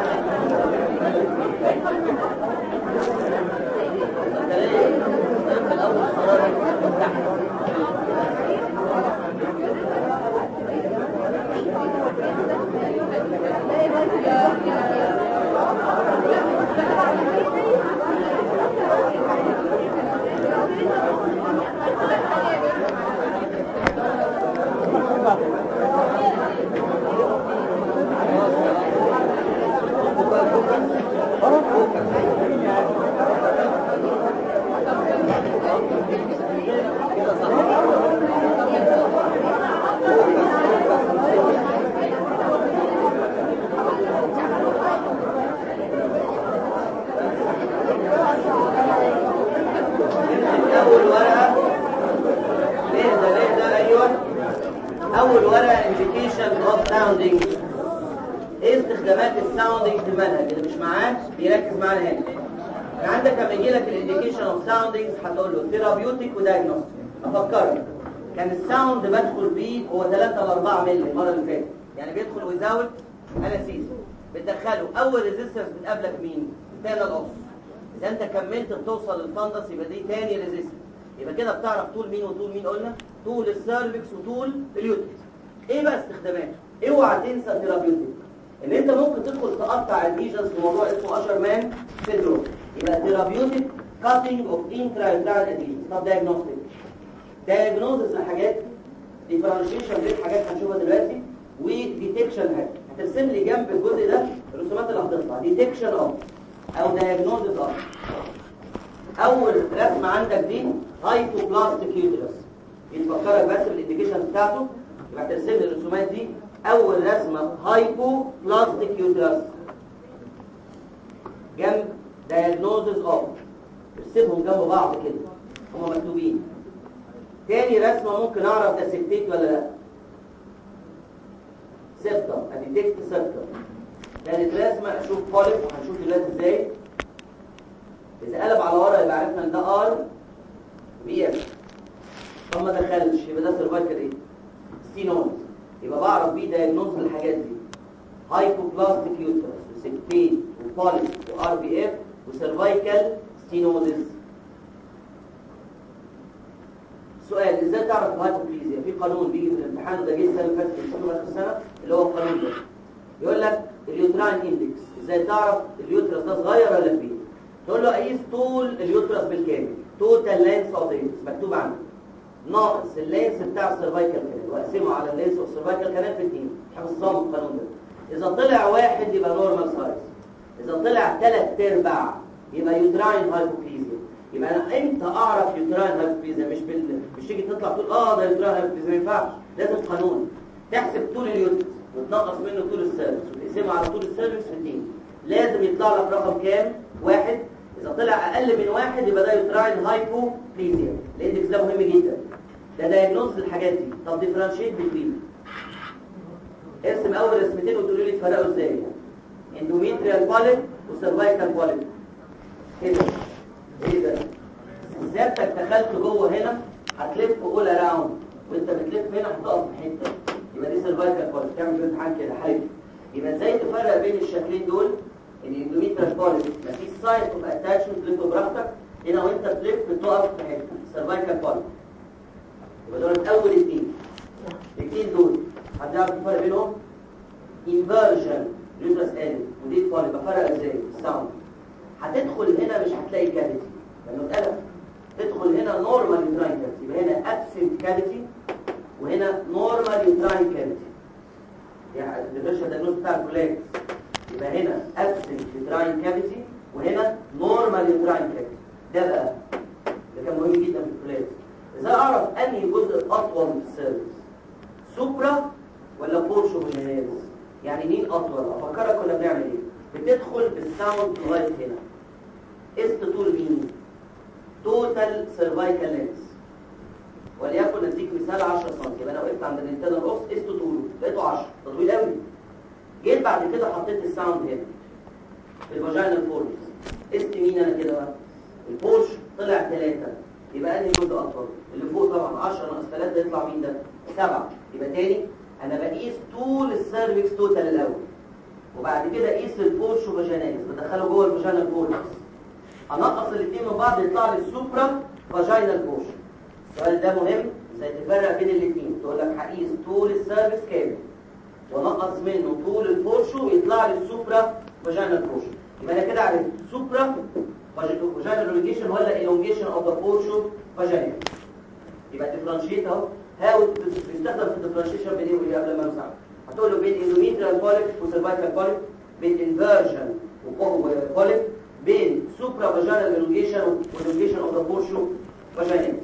S1: ساوندنج في المنهج، اللي مش معاه بيركز معانا هنا. عندك لما يجي لك الانديكيشن اوف ساوندنجز هتقول له ثيرابيوتيك ودايجنوستيك. افكرك كان الساوند بدخل بيه هو ثلاثة ل أربعة مللي المره اللي فاتت، يعني بيدخل ويزاوت انستيزيا. بتدخله اول ريزيستنس بتقابلك مين؟ التانل اوف. اذا انت كملت بتوصل للفندس يبقى دي تاني ريزيستنس. يبقى كده بتعرف طول مين وطول مين. قلنا طول السيرفكس وطول اليوترس. ايه بقى استخداماته؟ اوعى تنسى ثيرابيوتيك، ان انت ممكن تدخل تقطع الفيجنز في موضوع اسمه اشر مان سيندروم. يبقى ثيرابيوتيك كاتنج اوف انترايترال اديشن. طب دايجنوستيك، دايجنوزز لحاجات، ديفرنشيشن بين حاجات هنشوفها دلوقتي، وديتكشن حاجه. هترسم لي جنب الجزء ده الرسومات اللي هتطلع ديتكشن اوف او دايجنوزز اوف. اول رسمه عندك دي هايبوبلاستيك يوترس، يفكرك بس بالانديكيشن بتاعته. يبقى ترسم لي الرسومات دي. اول رسمه هايبوبلاستيك يوترس جنب دايجنوزز اوف، ارسمهم جنب بعض كده هما مكتوبين. تاني رسمه ممكن اعرف ده سبتيك ولا لا. سبتم، اديتكت سبتم. تالت رسمه اشوف بوليب، وهنشوف دلوقتي ازاي. اذا قلب على ورا يبقى عرفنا ان ده ار بي اس. طب ما دخلش يبقى ده سيرفايكال ايه؟ ستينوز. يبقى بعرف بيه دايجنوز للحاجات دي. هايبوبلاستيك يوترس وسبتيك وبوليب وار بي اف وسيرفايكال ستينوزز. سؤال، ازاي تعرف الهايبوبليزيا؟ في قانون بيجي في الامتحان وده جه السنه اللي فاتت في اخر السنه اللي هو القانون ده. يقول لك اليوتراين اندكس، ازاي تعرف اليوترس ده صغير ولا كبير؟ تقول له قيس طول اليوترس بالكامل، توتال لينث اوف اليوترس مكتوب عنده، ناقص اللينث بتاع السيرفايكال كانال، واقسمه على اللينث اوف السيرفايكال كانال في اثنين. حفظتهم القانون ده. اذا طلع واحد يبقى نورمال سايز، اذا طلع ثلاث ارباع يبقى يوتراين هايبوبليزيا. يبقى انا امتى اعرف يوتراين هايبوبليزيا؟ مش بال... مش تيجي تطلع تقول اه ده يوتراين هايبوبليزيا، ما ينفعش. لازم قانون تحسب طول اليوترس وتنقص منه طول السيرفكس وتقسمه على طول السيرفكس في اثنين. لازم يطلع لك رقم كام؟ واحد. اذا طلع اقل من واحد يبقى ده يوتراين هايبوبليزيا. الاندكس ده مهم جدا، ده دايجنوز للحاجات دي. طب ديفرنشيت بين، ارسم اول رسمتين وتقولوا لي تفرقوا ازاي. اندوميتريال بوليب وسيرفايكال بوليب كده. ايه ده؟ سيادتك دخلت جوه هنا هتلف اول اراوند، وانت بتلف هنا هتقف في حته، يبقى دي سيرفايكال بوليب. تعمل في امتحان كده حلو. يبقى ازاي تفرق بين الشكلين دول؟ ان الاندوميتريال بوليب مفيش سايت اوف اتاشمنت، تلف براحتك. هنا وانت بتلف بتقف في حته، سيرفايكال بوليب. يبقى دول اول اثنين. الاثنين دول هتعرف الفرق بينهم؟ انفيرجن يوترس ال ودي بوليب. بفرق ازاي؟ الساوند. هتدخل هنا مش هتلاقي كافيتي لانه اتقلب. تدخل هنا نورمال يوتراين كافيتي، يبقى هنا ابسنت كافيتي وهنا نورمال يوتراين كافيتي. يعني الديفرنشال دايجنوز بتاع الكولاكس يبقى هنا ابسنت يوتراين كافيتي وهنا نورمال يوتراين كافيتي. ده بقى ده كان مهم جدا في الكولاكس. ازاي اعرف انهي جزء اطول في السيرفس؟ سوبرا ولا بورشو بالناس؟ يعني مين اطول؟ افكرك كنا بنعمل ايه؟ بتدخل بالساوند لغايه هنا. قست طول مين؟ توتال سيرفايكال لينث، وليكن اديك مثال عشرة سم. يبقى انا وقفت عند الانترنال اوف قست طوله لقيته عشرة، ده طويل قوي. جيت بعد كده حطيت الساوند هنا في الفاجينال فورمز، قست مين انا كده بقى؟ البورش طلع ثلاثة، يبقى انهي جزء اطول؟ اللي فوق طبعا. عشرة ناقص ثلاثة يطلع مين ده؟ سبعة. يبقى تاني انا بقيس طول السيرفكس توتال الاول، وبعد كده اقيس البورش وفاجيناليس بدخله جوه الفاجينال فورمز، انقص الاثنين من بعض يطلع لي السوبرا فاجينال بورش. السؤال ده مهم، ازاي تفرق بين الاثنين؟ تقول لك هقيس طول السيرفكس كامل ونقص منه طول البورش ويطلع لي السوبرا فاجينال بورش. يبقى انا كده عرفت سوبرا فاجينال الونجيشن ولا الونجيشن اوف ذا بورش فاجينال. يبقى ديفرنشيت اهو. هاو بيستخدم في الديفرنشيشن بين ايه وايه قبل ما امسح؟ هتقول له بين اندوميتريال بوليب وسيرفايكال بوليب، بين انفيرجن وبوليب، بين سوبرا فاجينال الونجيشن والونجيشن اوف ذا بورشو فاجينال.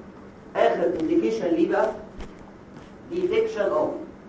S1: اخر انديكيشن ليه بقى ديتكشن اوف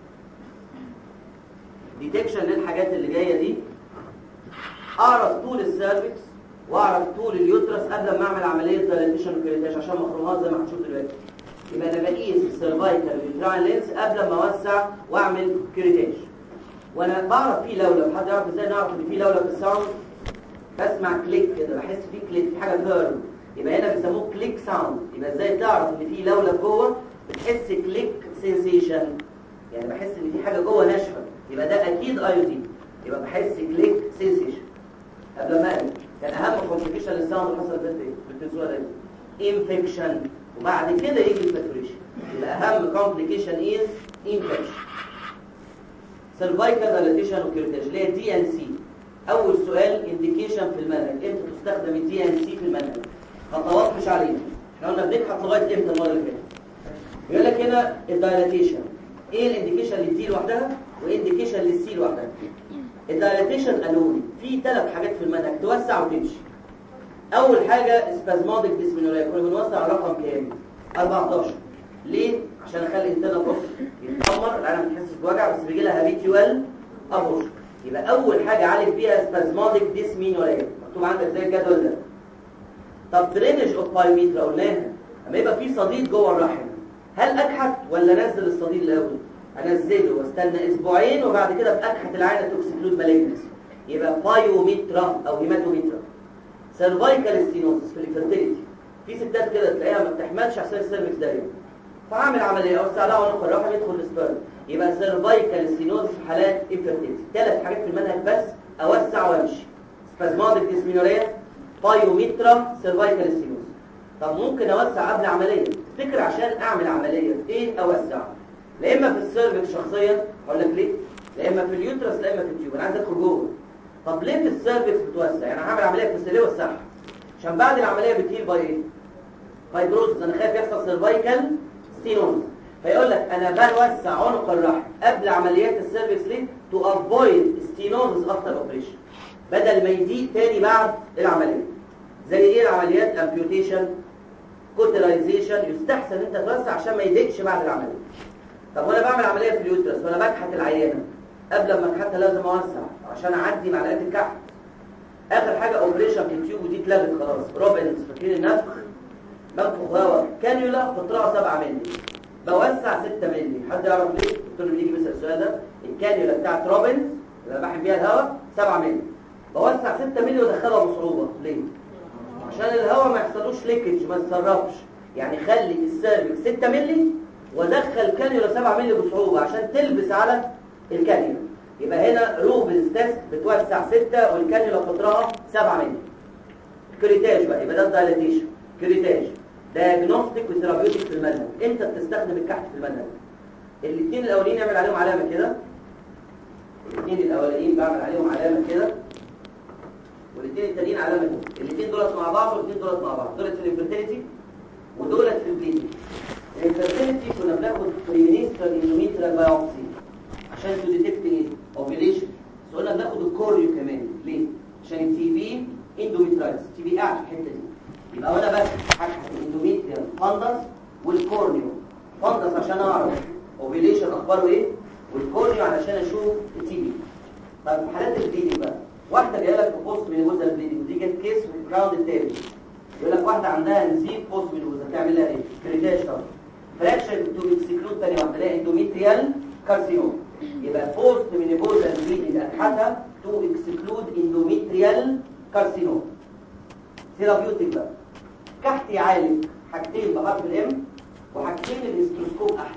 S1: ديتكشن للحاجات اللي جايه دي. اعرف طول السيرفكس واعرف طول اليوترس قبل ما اعمل عمليه دايليتيشن وكريتاش عشان مخرومات زي ما هنشوف دلوقتي. يبقى انا بقيس السيرفايكال يوتراين لينس قبل ما اوسع واعمل كريتاش. وانا بعرف فيه لولب. حد يعرف ازاي نعرف ان فيه لولب في الساوند؟ بسمع كليك كده، بحس فيه كليك، في حاجه تيرن، يبقى هنا بيسموه كليك ساوند. يبقى ازاي تعرف ان فيه لولب جوه؟ بتحس كليك سensation، يعني بحس ان في حاجه جوه ناشفه، يبقى ده اكيد ايودين. يبقى بحس كليك سensation. قبل ما اقل كان اهم كومبليكيشن للساوند حصل في ايه؟ بالتنسوق ده انفكشن، وبعد كده يجي الفاتوريشن. يبقى اهم كومبليكيشن از انفكشن. سيرفايكال دايلاتيشن وكيرتاج اللي هي دي ان سي. اول سؤال انديكيشن في المنهج، امتى تستخدم الدي ان سي في المنهج؟ خطوات مش علينا، احنا قلنا بنبحث لغايه امتى المره اللي فاتت. بيقول لك هنا الدايلاتيشن ايه الانديكيشن للدي لوحدها وايه الانديكيشن للسي لوحدها. الدايلاتيشن قالوا في ثلاث حاجات في المنهج توسع وتمشي. اول حاجه سبازموديك ديسمينوريا، كنا بنوسع على رقم كام؟ أربعتاشر. ليه؟ عشان اخلي الانترنال بوكس يتحمر، العينه ما تحسش بوجع، بس بيجي لها هابيتوال ابورشن. يبقى اول حاجه عالج بيها سبازموديك ديسمينوريا، مكتوب عندك زي الجدول ده. طب درينج اوف بايوميتر قلناها، لما يبقى في صديد جوه الرحم، هل اكحت ولا انزل الصديد الاول؟ انزله واستنى اسبوعين وبعد كده باكحت العينه توكسيكلود مالجنس. يبقى بايوميترا او هيماتوميترا. سيرفايكال ستينوزس في الفيرتيليتي، في ستات كده تلاقيها ما بتحملش عشان السيرفكس ضيق، فعامل عمليه اوسع لها عنق الرحم يدخل السبرم. يبقى سيرفايكال ستينوزس في حالات انفيرتيليتي. ثلاث حاجات في المنهج بس اوسع وامشي: سبازموديك ديسمينوريا، بايوميترا، سيرفايكال ستينوزس. طب ممكن اوسع قبل عمليه، تفتكر عشان اعمل عمليه ايه اوسع؟ لا اما في السيرفكس شخصيا، اقول لك ليه؟ لا اما في اليوترس لا اما في التيوب، انا عايز ادخل جوه. طب ليه في السيرفكس بتوسع؟ يعني هعمل عمليه بس ليه وسعها؟ عشان بعد العمليه بتهيل باي ايه؟ فايبروز. انا خايف يحصل سيرفايكال ستينوز، فيقول لك انا بوسع عنق الرحم قبل عمليات السيرفكس ليه؟ تو افويد ستينوز افتر اوبريشن، بدل ما يضيق تاني بعد العمليه. زي ايه العمليات؟ امبيوتيشن، كوترايزيشن، يستحسن انت توسع عشان ما يضيقش بعد العمليه. طب وانا بعمل عمليه في اليوترس وانا بكحت العيانه، قبل ما اكحتها لازم اوسع عشان اعدي معلقات الكحت. اخر حاجه اوبريشن في التيوب ودي اتلغت خلاص، روبنز، فاكرين النفخ؟ بنفخ هواء، كانيولا قطرها سبعة مللي، بوسع ستة مللي. حد يعرف ليه؟ الدكتور اللي بيجي بيسال السؤال ده، الكانيولا بتاعت روبنز اللي بحب بيها الهواء سبعة مللي، بوسع ستة مللي وادخلها بصعوبه. ليه؟ عشان الهواء ما يحصلوش ليكج، ما يتسربش. يعني خلي السيرفكس ستة مللي وادخل كانيولا سبعة مللي بصعوبه عشان تلبس على الكانيولا. يبقى هنا روبنز تيست بتوسع ستة والكانيولا قطرها سبعة مللي. كريتاج بقى، يبقى ده الدايلاتيشن. كريتاج دايجنوستيك وثيرابيوتيك في المنهج. امتى بتستخدم الكحت في المنهج؟ الاثنين الاولين نعمل عليهم علامه كده، الاثنين الاولين بعمل عليهم علامه كده، والاثنين التانيين علامه كده. الاثنين دولت مع بعض والاثنين دولت مع بعض، دولت في الانفيرتيليتي ودولت في البليدنج. الانفيرتيليتي كنا بناخد بريمينسترال اندوميتريال بايوبسي عشان تو ديتكت ايه؟ اوفيليشن. بس قلنا بناخد الكوريو كمان. ليه؟ عشان التي بي اندوميترايز، التي بي قاعد في الحته دي. يبقى وانا بس هبحث الاندوميتريال فاندس والكورنيو. فاندس عشان اعرف اوفيليشن اخباره ايه، والكورنيو علشان اشوف التي بي. طيب في حالات البليدنج بقى، واحده جايه لك في بوست من جزء البليدنج، دي جت كيس في الراوند الثاني، يقول لك واحده عندها نزيف بوست من جزء، تعمل لها ايه؟ كريتاج طبعا. فراكشن تو اكسكلود ثاني واحده، لها اندوميتريال كارسينوم. يبقى بوست من جزء البليدنج ابحثها تو اكسكلود اندوميتريال كارسينوم. ثيرابيوتيك بقى، كحت يعالج حاجتين بحرف الام وحاجتين الاستروسكوب احلى.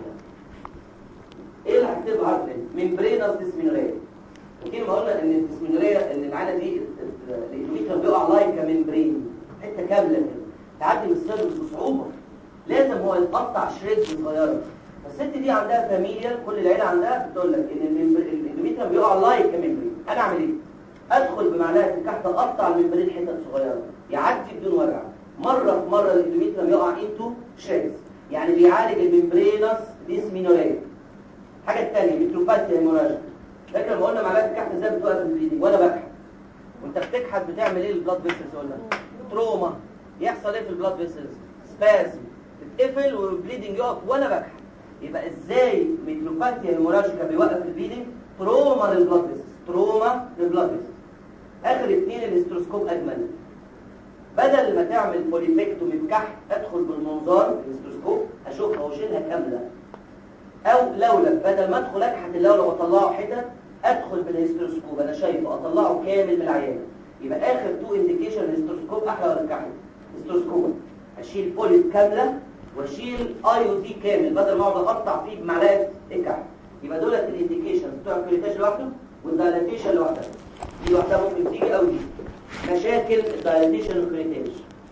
S1: ايه اللي حاجتين بحرف الام؟ ممبرينس ديسمينوريا. وكده ما قلنا ان الديسمينوريا ان العاده دي الاندوميتريال بيقع لايك ممبرين، حته كامله كده تعدي من السيرفكس بصعوبه، لازم هو يتقطع شريدز صغيره. فالست دي عندها فاميليا، كل العيله عندها بتقول لك ان الاندوميتريال بيقع لايك ممبرين. انا اعمل ايه؟ ادخل بمعلقه الكحت اقطع الممبرين حتت صغيره يعدي بدون وجع. مره في مره الاندوميتريال يقع انتو شريدز، يعني بيعالج الممبرينس ديسمينوريا. الحاجه الثانيه ميتروباثيا هيموراجيك. فاكر لما قلنا معلقه الكحت ازاي بتوقف البليدنج؟ وانا بكحت وانت بتكحت بتعمل ايه للبلاد فيسلز؟ قلنا تروما. يحصل ايه في البلاد فيسلز؟ سبازم، تتقفل والبليدنج يقف وانا بكحت. يبقى ازاي ميتروباثيا هيموراجيكا بيوقف البليدنج؟ تروما للبلاد فيسلز، تروما للبلاد فيسلز. اخر اثنين الاستروسكوب اجمل. بدل ما تعمل بوليفكتومي بكحت، ادخل بالمنظار الاستروسكوب اشوفها واشيلها كامله. او لولب، بدل ما ادخل اكحت اللولب واطلعه حتت، ادخل بالهيستروسكوب انا شايفه اطلعه كامل من العيان. يبقى اخر تو انديكيشن الهيستروسكوب احلى ولا الكحل؟ هيستروسكوب اشيل بوليب كامله واشيل اي او دي كامل بدل ما اقعد اقطع فيه بمعلقه الكحل. يبقى دولت الانديكيشن بتوع الكريتاج لوحده والدايلاتيشن لوحدها. دي لوحدها ممكن تيجي او دي. مشاكل الدايلاتيشن والكريتاج.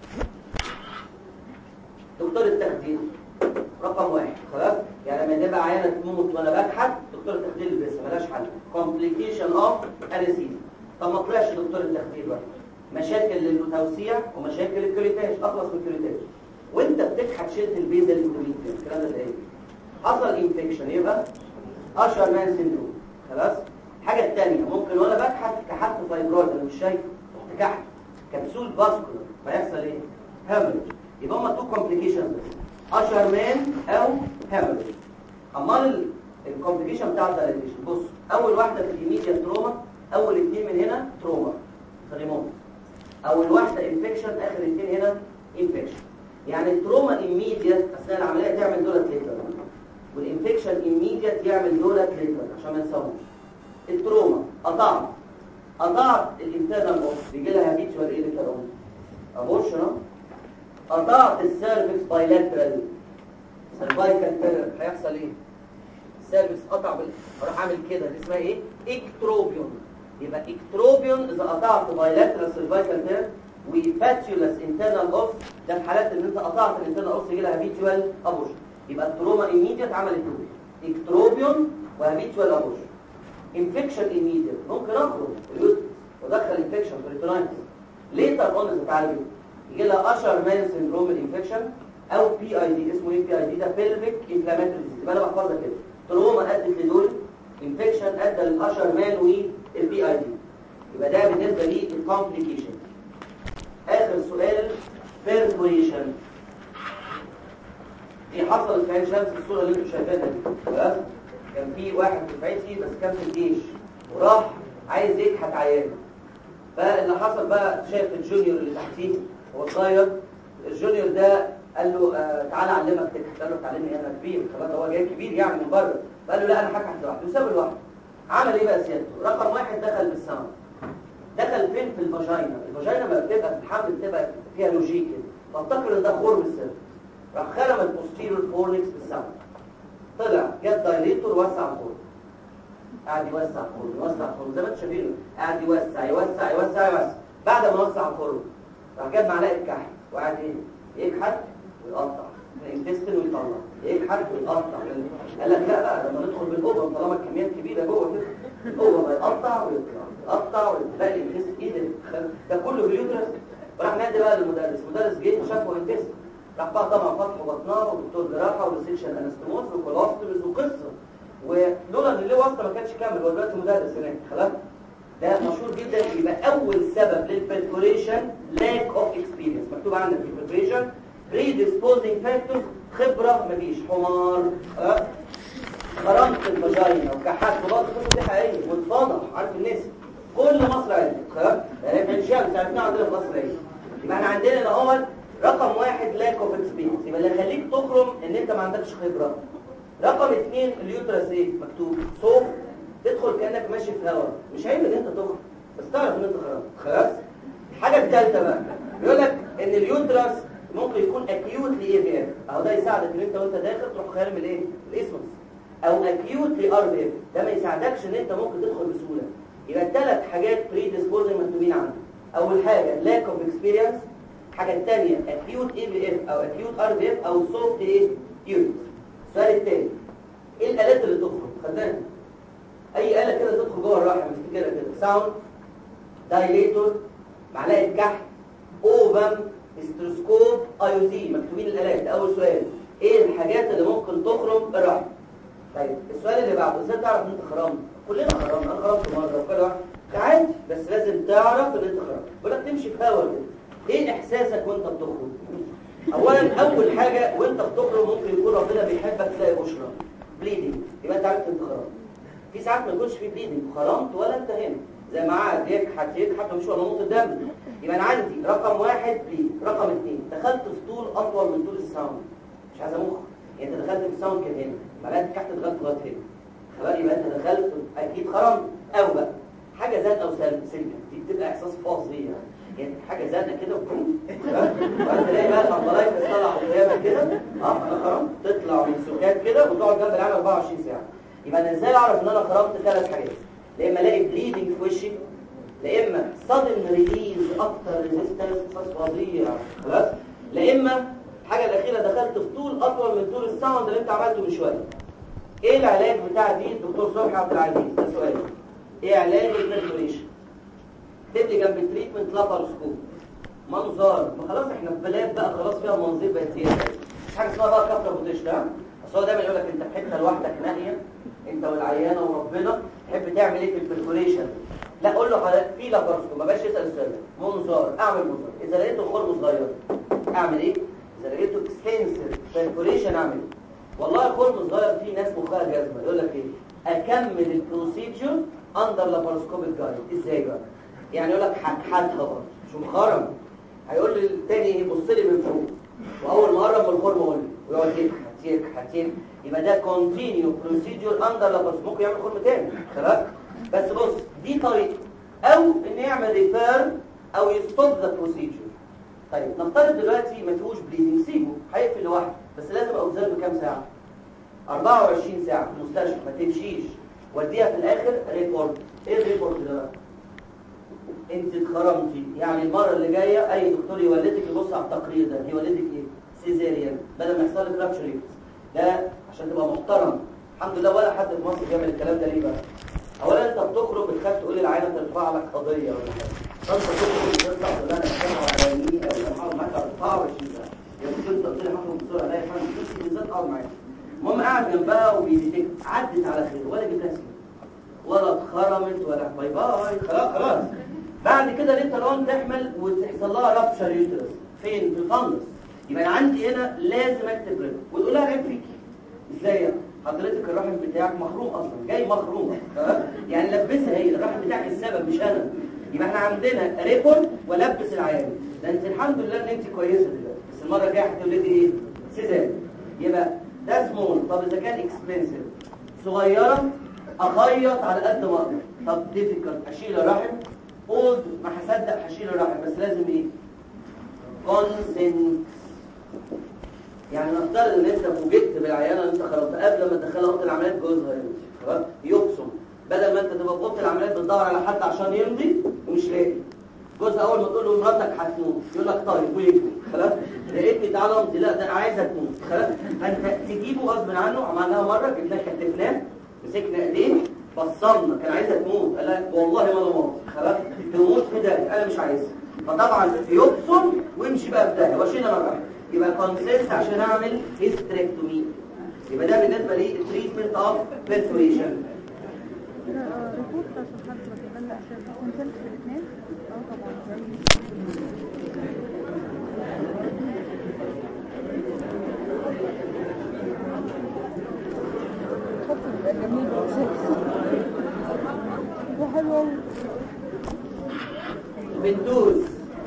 S1: دكتور التخدير رقم واحد خلاص. يعني لما تبقى عيانه تموت وانا بكحت دكتور التخدير بس ملهاش حل. كومبليكيشن اوف انستيزيا. طب ما طلعش دكتور التخدير بقى. مشاكل للتوسيع ومشاكل الكريتاج. اخلص من الكريتاج. وانت بتكحت شلت البيزل اندوميتريوم الكلام ده ايه؟ حصل انفكشن يبقى اشهر مان سيندروم. خلاص. الحاجه الثانيه ممكن وانا بكحت كحت فايبرويد انا مش شايف رحت كحت كبسول فاسكولار فيحصل ايه؟ هامرج. يبقى هما تو كومبليكيشنز اشهر مان او هامرج. امال الكومبليكيشن بتاع الدايليشن بص اول واحده في الايميديا تروما اول اثنين من هنا تروما سليمون. اول واحده انفكشن اخر اثنين هنا انفكشن. يعني التروما ايميديت اثناء العمليه تعمل دولت ليتر والانفكشن ايميديت يعمل دولت ليتر عشان ما نسويش. التروما قطعت قطعت الانترنال اوس بيجي لها هابيتوال ايه ليتر اون ابورشن. قطعت السيرفكس بايلاترال سيرفايكال تيرر هيحصل ايه؟ السيرفكس قطع بال... اروح اعمل كده دي اسمها ايه؟ اكتروبيون. يبقى اكتروبيون اذا قطعت بايلاترال سيرفايكال تيرر وفاتيولس انترنال اوس ده في حالات ان انت قطعت الانترنال اوس يجي لها هابيتوال ابورشن. يبقى التروما ايميديت عملت دول اكتروبيون وهابيتوال ابورشن. انفكشن ايميديت ممكن اخرج اليوترس ودخل انفكشن في الريتونايتس ليتر اون تتعالج يجي لها اشهر مان سيندروم الانفكشن او بي اي دي. اسمه ايه بي اي دي؟ ده بيلفيك انفلاماتوري ديزيز. يبقى انا بحفظها كده تروما ادت لدول انفكشن ادى للاشهر مان والبي اي دي. يبقى ده بالنسبه للكومبليكيشن. اخر سؤال بيرفوريشن. دي حصلت في عين شمس الصوره اللي انتم شايفينها دي خلاص. كان في واحد دفعتي بس كان في الجيش وراح عايز يكحت عيانه. فاللي حصل بقى شايف الجونيور اللي تحتيه هو صغير. الجونيور ده قال له آه تعالى اعلمك تكحت. قال له تعلمني انا كبير خلاص هو جاي كبير يعني من بره. فقال له لا انا هكحت لوحدي وسابه لوحده. عمل ايه بقى سيادته؟ رقم واحد دخل بالسمع. دخل فين؟ في الفاجينا. الفاجينا ما بتبقى في الحمل بتبقى فيها لوجيك كده فافتكر ان ده خرم السيرفكس. راح خرم البوستيريور فورنكس بالسمع. طلع جاب دايليتور وسع الخرم. قاعد يوسع الخرم يوسع الخرم زي ما انتم شايفين قاعد يوسع يوسع يوسع يوسع. بعد ما وسع الخرم راح جاب معلقه كحل وقعد ايه؟ يكحت ويقطع الانتستين ويطلع يكحت ويقطع. قال لك لا لا لما ندخل بالاوضه طالما الكميات كبيره جوه كده الاوضه يقطع ويطلع يقطع ويطلع الانتستين. ايه ده؟ ده كله باليوترس. راح نادي بقى للمدرس. المدرس جه شافه انتستين. راح بقى طبعا فتحوا بطنها ودكتور جراحه وريسكشن انستموز وكولوستوميز وقصه. ولولا ان ليه واسطه ما كانش كامل هو دلوقتي مدرس هناك خلاص. ده مشهور جدا. يبقى اول سبب للبرفوريشن لاك اوف اكسبيرينس. مكتوب عندك في البرفوريشن بريديسبوزنج فاكتورز. خبره مفيش حمار أه؟ خرمت الفاجينا وكحت وبعض القصص دي حقيقيه واتفضح عارف الناس كل مصر عندك خلاص. يعني في الشمس عرفنا عندنا في مصر ايه. يبقى احنا عندنا الاول رقم واحد لاك اوف اكسبيرينس. يبقى اللي يخليك تخرم ان انت ما عندكش خبره. رقم اثنين اليوترس ايه مكتوب صوف تدخل كانك ماشي في هواء. مش عيب ان انت تخرج بس تعرف ان انت خرجت خلاص. الحاجه الثالثه بقى بيقول لك ان اليوترس ممكن يكون اكيوت لاي في اف. اهو ده يساعدك ان انت وانت داخل تروح خارم الايه الاسمس. او اكيوت لار بي اف ده ما يساعدكش ان انت ممكن تدخل بسهوله. يبقى الثلاث حاجات بريديسبوزنج مكتوبين عندك. اول حاجه لاك اوف اكسبيرينس. الحاجه الثانيه اكيوت اي في اف او اكيوت ار بي اف او سوفت ايه يوت. السؤال الثاني ايه الالات اللي تخرج؟ خدناها اي آلة كده تدخل جوه الرحم نفتكرها كده. ساوند دايليتور معلقه كحل اوفم هيستروسكوب ايوزي. مكتوبين الالات. ده اول سؤال ايه الحاجات اللي ممكن تخرم الرحم. طيب السؤال اللي بعده ازاي تعرف ان انت خرمت؟ كلنا خرمنا. انا خرمت مره وكل واحد عادي بس لازم تعرف ان انت خرمت. بقول لك تمشي في هوا كده. ايه احساسك وانت بتخرج؟ اولا اول حاجه وانت بتخرج ممكن يكون ربنا بيحبك تلاقي بشرى بليدنج. يبقى انت عارف انت خرمت. في ساعات ما يكونش في بليدنج خرمت ولا انت هنا زي ما قعد يكحت يكحت ومش ولا نقطه دم. يبقى انا عندي رقم واحد بليد. رقم اثنين دخلت في طول اطول من طول الساوند. مش عايز مخ يعني انت دخلت في الساوند كده هنا معلقه كحت دخلت لغايه هنا خلاص. يبقى انت دخلت اكيد خرمت. او بقى حاجه زاد او سلب سلبي دي بتبقى احساس فظيع يعني حاجه زادة كده وبوم وبعد تلاقي بقى الامبلايكس طلع قدامك كده اه انا خرمت تطلع من سكات كده وتقعد جنب العين أربعة وعشرين ساعه. يبقى انا ازاي اعرف ان انا خرمت ثلاث حاجات؟ لا اما الاقي بليدنج في وشي، لا اما sudden ريليز اكتر ريزيستنس فظيع خلاص، لا اما الحاجه الاخيره دخلت في طول اطول من طول الساوند اللي انت عملته من شويه. ايه العلاج بتاع دي الدكتور صبحي عبد العزيز؟ ده سؤال. ايه علاج البرفوريشن؟ اكتب لي جنب التريتمنت لاباروسكوب منظار. ما خلاص احنا في بلاد بقى خلاص فيها منظير بقت زياده، مش حاجه اسمها بقى كفر بوتيش ده. اصل هو دايما يقول لك انت في حته لوحدك ناقيه انت والعيانه وربنا تحب تعمل ايه في البرفوريشن؟ لا قول له حضرتك في لاباروسكوب ما بقاش يسال السؤال منظار. اعمل منظار. اذا لقيته الخرم صغير اعمل ايه؟ اذا لقيته اكستنسيف برفوريشن اعمل ايه؟ والله الخرم صغير فيه ناس مخها جزمه يقول لك ايه؟ اكمل البروسيجر اندر لاباروسكوبيك جايد. ازاي بقى؟ يعني يقول لك حدها برضه مش مخرم، هيقول لي التاني يبص لي من فوق واول ما قرب من الخرم يقول لي ويقعد يكحت يكحت يكحت. يبقى ده كونتينيو بروسيجر اندر لاباروسكوب. ممكن يعمل خرم تاني خلاص، بس بص دي طريقه، او ان يعمل ريفير او يستوب ذا بروسيجر. طيب نفترض دلوقتي ما فيهوش بليدنج، سيبه هيقفل لوحده، بس لازم اوبزرف كام ساعه؟ أربعة وعشرين ساعه في المستشفى ما تمشيش، واديها في الاخر ريبورت. ايه الريبورت ده بقى؟ انت اتخرمتي، يعني المره اللي جايه اي دكتور يولدك يبص على التقرير ده يولدك ايه؟ سيزيريان بدل ما يحصل لك رابشر. ده عشان تبقى محترم. الحمد لله ولا حد في مصر بيعمل الكلام ده. ليه بقى؟ اولا انت بتخرج بتخاف تقول للعيله ترفع لك قضيه ولا حاجه، فانت تخرج تطلع تقول انا بتكلم على يمين او انا هقعد معاك أربعة وعشرين ساعه يا دكتور انت قلت لي هخرج بسرعه. لا يا فندم نفسي بالذات اقعد معاك. المهم قاعد جنبها وبيديتكت عدت على خير ولا جبتها سيره ولا اتخرمت ولا باي باي خلاص خلاص. بعد كده انت لو تحمل وتحصل لها رابشر يوترس فين؟ في الفندس. يبقى انا عندي هنا لازم اكتب ريب وتقول لها عيب فيكي. ازاي؟ حضرتك الرحم بتاعك مخروم اصلا، جاي مخروم يعني لبسها هي، الرحم بتاعك السبب مش انا. يبقى احنا عندنا ريبورت ولبس العيان. ده انت الحمد لله ان انت كويسه دلوقتي، بس المره الجايه هتولدي ايه؟ سيزاريان. يبقى ده سمول. طب اذا كان اكسبنسيف صغيره اخيط على قد ما اقدر. طب ديفيكالت اشيل الرحم، اولد ما هصدق هشيل الرحم، بس لازم ايه؟ كونسنت. يعني نفترض ان انت فوجئت بالعيانه اللي انت خرجتها قبل ما تدخلها اوضه العمليات جوزها خلاص يقسم، بدل ما انت تبقى في اوضه العمليات بتدور على حد عشان يمضي ومش لاقي جوزها، اول ما تقول له مراتك هتموت يقول لك طيب ويجي خلاص لقيتني تعالى امضي. لا ده انا عايزه تموت خلاص. فانت تجيبه غصب عنه. عملناها مره جبناه كتفناه مسكنا ايديه بصمنا كان عايزه تموت قال لك والله ما انا ماضي خلاص تموت في ده انا مش عايزها. فطبعا يبصم ويمشي بقى في ده واشيل انا الرحم. يبقى كونسنت عشان اعمل هيستريكتومي. يبقى ده بالنسبه لي تريتمنت اوف بيرفوريشن.
S3: ريبورت عشان حد ما تبلع عشان كونسنت في الاثنين. اه طبعا خط جميل وحلو.
S1: البنتوز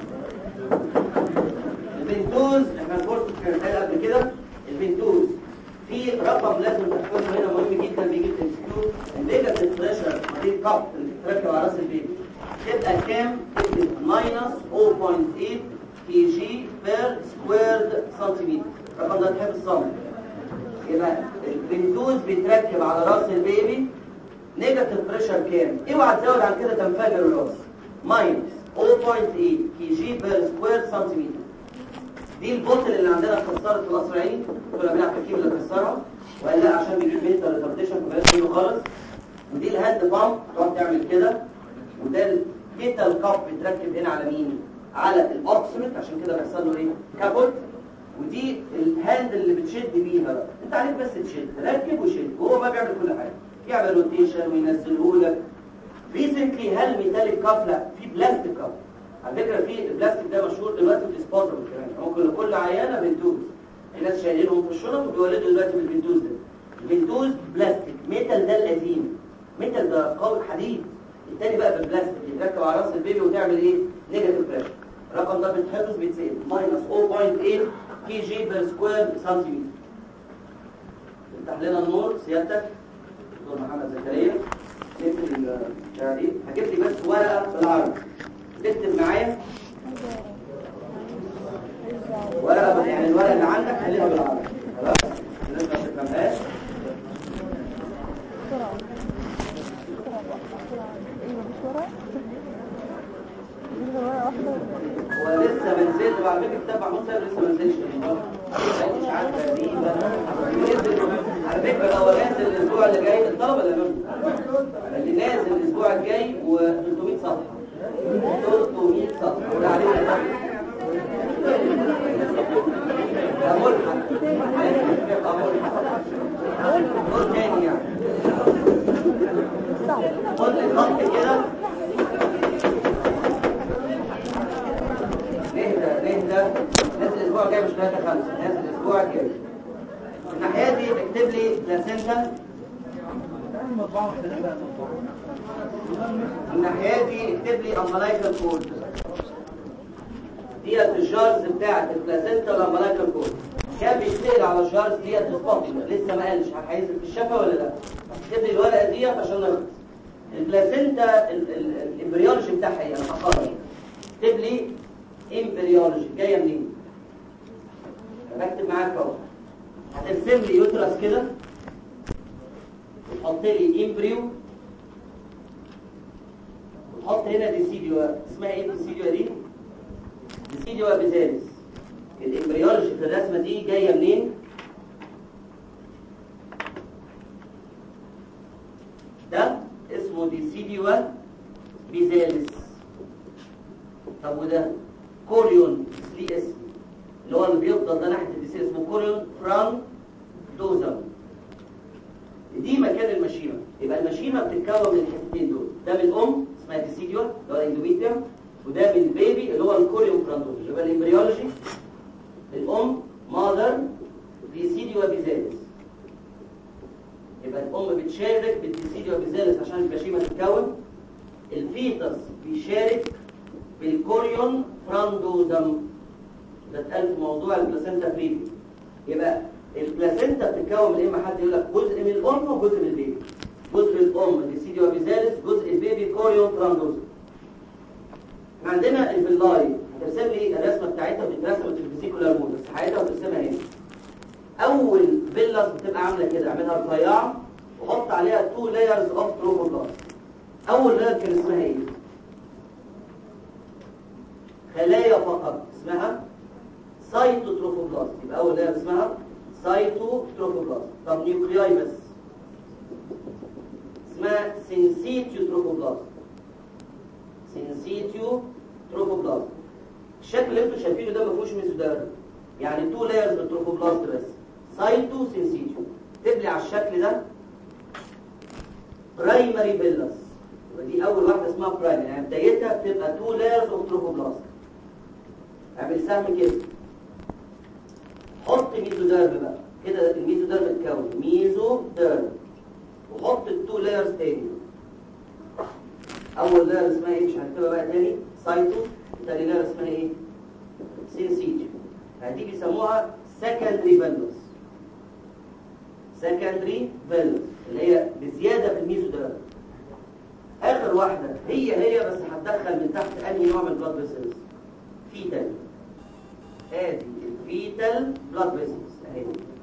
S1: البنتوز احنا الكورس كان قال قبل كده. البنتوز في رقم لازم تحفظه هنا مهم جدا بيجي في الانستيتيوت. النيجاتيف بريشر دي الكاب اللي بتتركب على راس البيبي تبقى كام؟ تبقى ماينس صفر فاصلة ثمانية كي جي بير سكويرد سنتيمتر. الرقم ده تحفظ صم. يبقى البنتوز بيتركب على راس البيبي نيجاتيف بريشر كام؟ اوعى تزود عن كده تنفجر الراس. ماينس صفر فاصلة ثمانية كي جي بير سكويرد سنتيمتر. دي البوتل اللي عندنا اتكسرت في القصر العيني كنا بنلعب التركيب اللي كسرها وقال لا عشان بيجيب بيتا ريتارديشن فبلاش منه خالص. ودي الهاند بامب تقعد تعمل كده. وده الكيتال كاب بيتركب هنا على مين؟ على الاوكسمنت عشان كده بيحصل له ايه؟ كابوت. ودي الهاند اللي بتشد بيها بقى. انت عليك بس تشد ركب وشد وهو ما بيعمل كل حاجه يعمل روتيشن وينزله لك. ريسنتلي هل ميتاليك كاب؟ لا في بلاستيك كاب. على فكره في البلاستيك ده مشهور دلوقتي ديسبوزبل كمان. ممكن لكل عيانه بنتوز الناس شايلينهم في الشنط وبيولدوا دلوقتي بالبنتوز ده. البنتوز بلاستيك. ميتال ده القديم. ميتال ده قوي حديد. الثاني بقى بالبلاستيك يتركب على راس البيبي وتعمل ايه؟ نيجاتيف بريشر. الرقم ده بيتحفظ بيتسال ماينس صفر فاصلة ثمانية كي جي بير سكوير سنتيمتر. افتح لنا النور سيادتك دكتور محمد زكريا. نقفل التعريف. هجيب لي بس ورقه بالعربي تكتب معايا ورقه، يعني الورقه اللي عندك خليها بالعربي خلاص الناس ما تفهمهاش.
S3: بسرعة بسرعة بسرعة. ايوه مش ورقة نزل ورقة واحدة.
S1: هو لسه ما نزلش وعلى فكره كتاب محمود سيد لسه ما نزلش مش عارف تقريبا على فكره هو نازل الاسبوع اللي جاي الطلبه اللي منهم اللي نازل الاسبوع الجاي و300 صفحه ثلاثمية صفحه وده علينا أقول أقول تاني يعني خد الخط كده نهدى نهدى نازل الأسبوع الجاي مش ثلاثة خمسة نازل الأسبوع الجاي. الناحية دي اكتب لي بلاسنتا، الناحية دي اكتب لي أمبلايكال كورد. ديت الجارز بتاعت البلاسنتا والامبلايكال كورد. كان بيشتغل على الجارز ديت الفاضيه لسه ما قالش هينزل في الشفا ولا لا. اكتب لي الورقه ديت عشان نخلص. البلاسنتا الامبريولوجي بتاعها ايه؟ انا هقرا اكتب لي امبريولوجي جايه منين؟ بكتب معاك اهو. هترسم لي يوترس كده وتحط لي امبريو وتحط هنا ديسيديو. اسمها ايه الديسيديو دي؟ ديسيديو بيزالس. الامبريولوجي في الرسمه دي جايه منين؟ ده اسمه ديسيديو بيزالس. طب وده كوريون ليه اسم اللي هو اللي بيفضل ده ناحيه الديسيديو اسمه كوريون فران دوزم. دي مكان المشيمه. يبقى المشيمه بتتكون من الحتتين دول، ده من الام اسمها ديسيديو اللي هو الاندوميتريوم، وده من البيبي اللي هو الكوريون فرانتوز. يبقى الامبريولوجي الام ماذر ديسيديو بيزالس. يبقى الام بتشارك بالديسيديو بيزالس عشان البشيمه تتكون. الفيتس بيشارك بالكوريون فرانتوزم. ده اتقال في موضوع البلاسنتا بريفي. يبقى البلاسنتا بتتكون من اما حد يقول لك جزء من الام وجزء من البيبي. جزء الام ديسيديو بيزالس، جزء البيبي كوريون فرانتوزم. عندنا الفيلاي هترسم لي الرسمه بتاعتها بتترسم في الفيسيكولار مود بس حياتها وترسمها هنا. اول فيلاس بتبقى عامله كده، اعملها رفيعه وحط عليها تو لايرز اوف تروفوبلاست. اول لاير كان اسمها ايه؟ خلايا فقط اسمها سايتوتروفوبلاست. يبقى اول لاير اسمها سايتوتروفوبلاست. طب نيوكلياي بس اسمها سينسيتيوتروفوبلاست. سينسيتيو تروفوبلاست. الشكل اللي انتوا شايفينه ده ما فيهوش ميزوديرم، يعني تو لايرز من التروفوبلاست بس. سايتو سينسيتيو. اكتب لي على الشكل ده برايمري فيلاس. يبقى دي اول واحده اسمها برايمري، يعني بدايتها بتبقى تو لايرز اوف تروفوبلاست. اعمل سهم كده، حط ميزوديرم بقى كده. الميزوديرم اتكون ميزوديرم وحط التو لايرز تاني. اول لاير اسمها ايه؟ مش هنكتبها بقى تاني سايتو. تاني لاير اسمها ايه؟ سينسيتيو. دي بيسموها سكندري فيلوس. سكندري فيلوس اللي هي بزياده في الميزوديرم. اخر واحده هي هي بس هتدخل من تحت انهي نوع من البلاد فيسلز؟ فيتال. ادي الفيتال بلاد فيسلز اهي.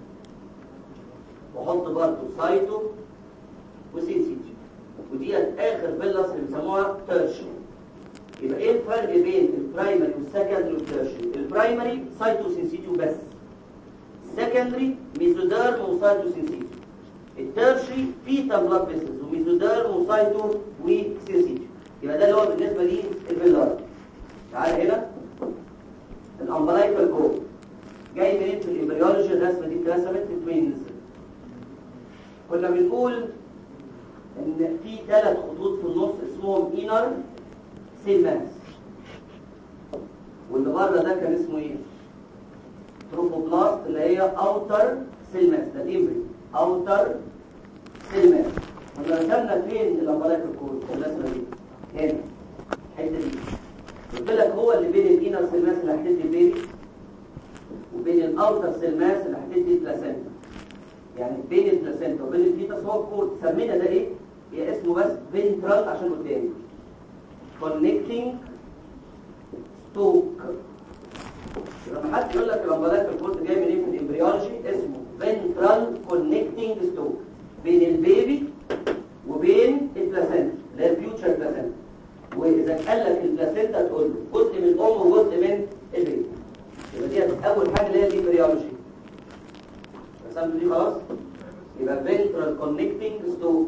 S1: وحط برضه سايتو وسينسيتيو. وديت اخر فيلاس اللي بيسموها تيرشري. يبقى ايه الفرق بين البرايمري والسكندري والتيرشري؟ البرايمري سايتو سينسيتيو بس. السكندري ميزوديرم وسايتو سينسيتيو. التيرشري فيتا بلاد فيسلز وميزوديرم وسايتو وسينسيتيو. يبقى ده اللي هو بالنسبه لي الفيلار. تعال هنا الامبلايكال كورد جاي منين في الامبريولوجي؟ الرسمه دي اترسمت في توينز. كنا بنقول ان في ثلاث خطوط في النص اسمهم انر سيل ماس، واللي بره ده كان اسمه ايه؟ تروفوبلاست اللي هي اوتر سيل ماس. ده الامبري اوتر سيل ماس. كنا رسمنا فين الامبلايكال كورد؟ الرسمه دي هنا الحته دي. قلت لك هو اللي بين الانر سيل ماس اللي هتدي البيبي وبين الاوتر سيل ماس اللي هتدي البلاسنتا. يعني بين البلاسنتا وبين الفيتس هو الكورد. سمينا ده ايه؟ هي اسمه بس فينترال عشان قدامي كونكتنج ستوك. لما حد يقول لك الامبلايكال كورد جاي منين في الامبريولوجي اسمه فينترال كونكتنج ستوك بين البيبي وبين البلاسنتا اللي هي الفيوتشر بلاسنتا. واذا قال لك البلاسنتا تقول له جزء من الام وجزء من البيبي. يبقى دي اول حاجه اللي هي الامبريولوجي. رسمت دي خلاص؟ يبقى ventral connecting stalk.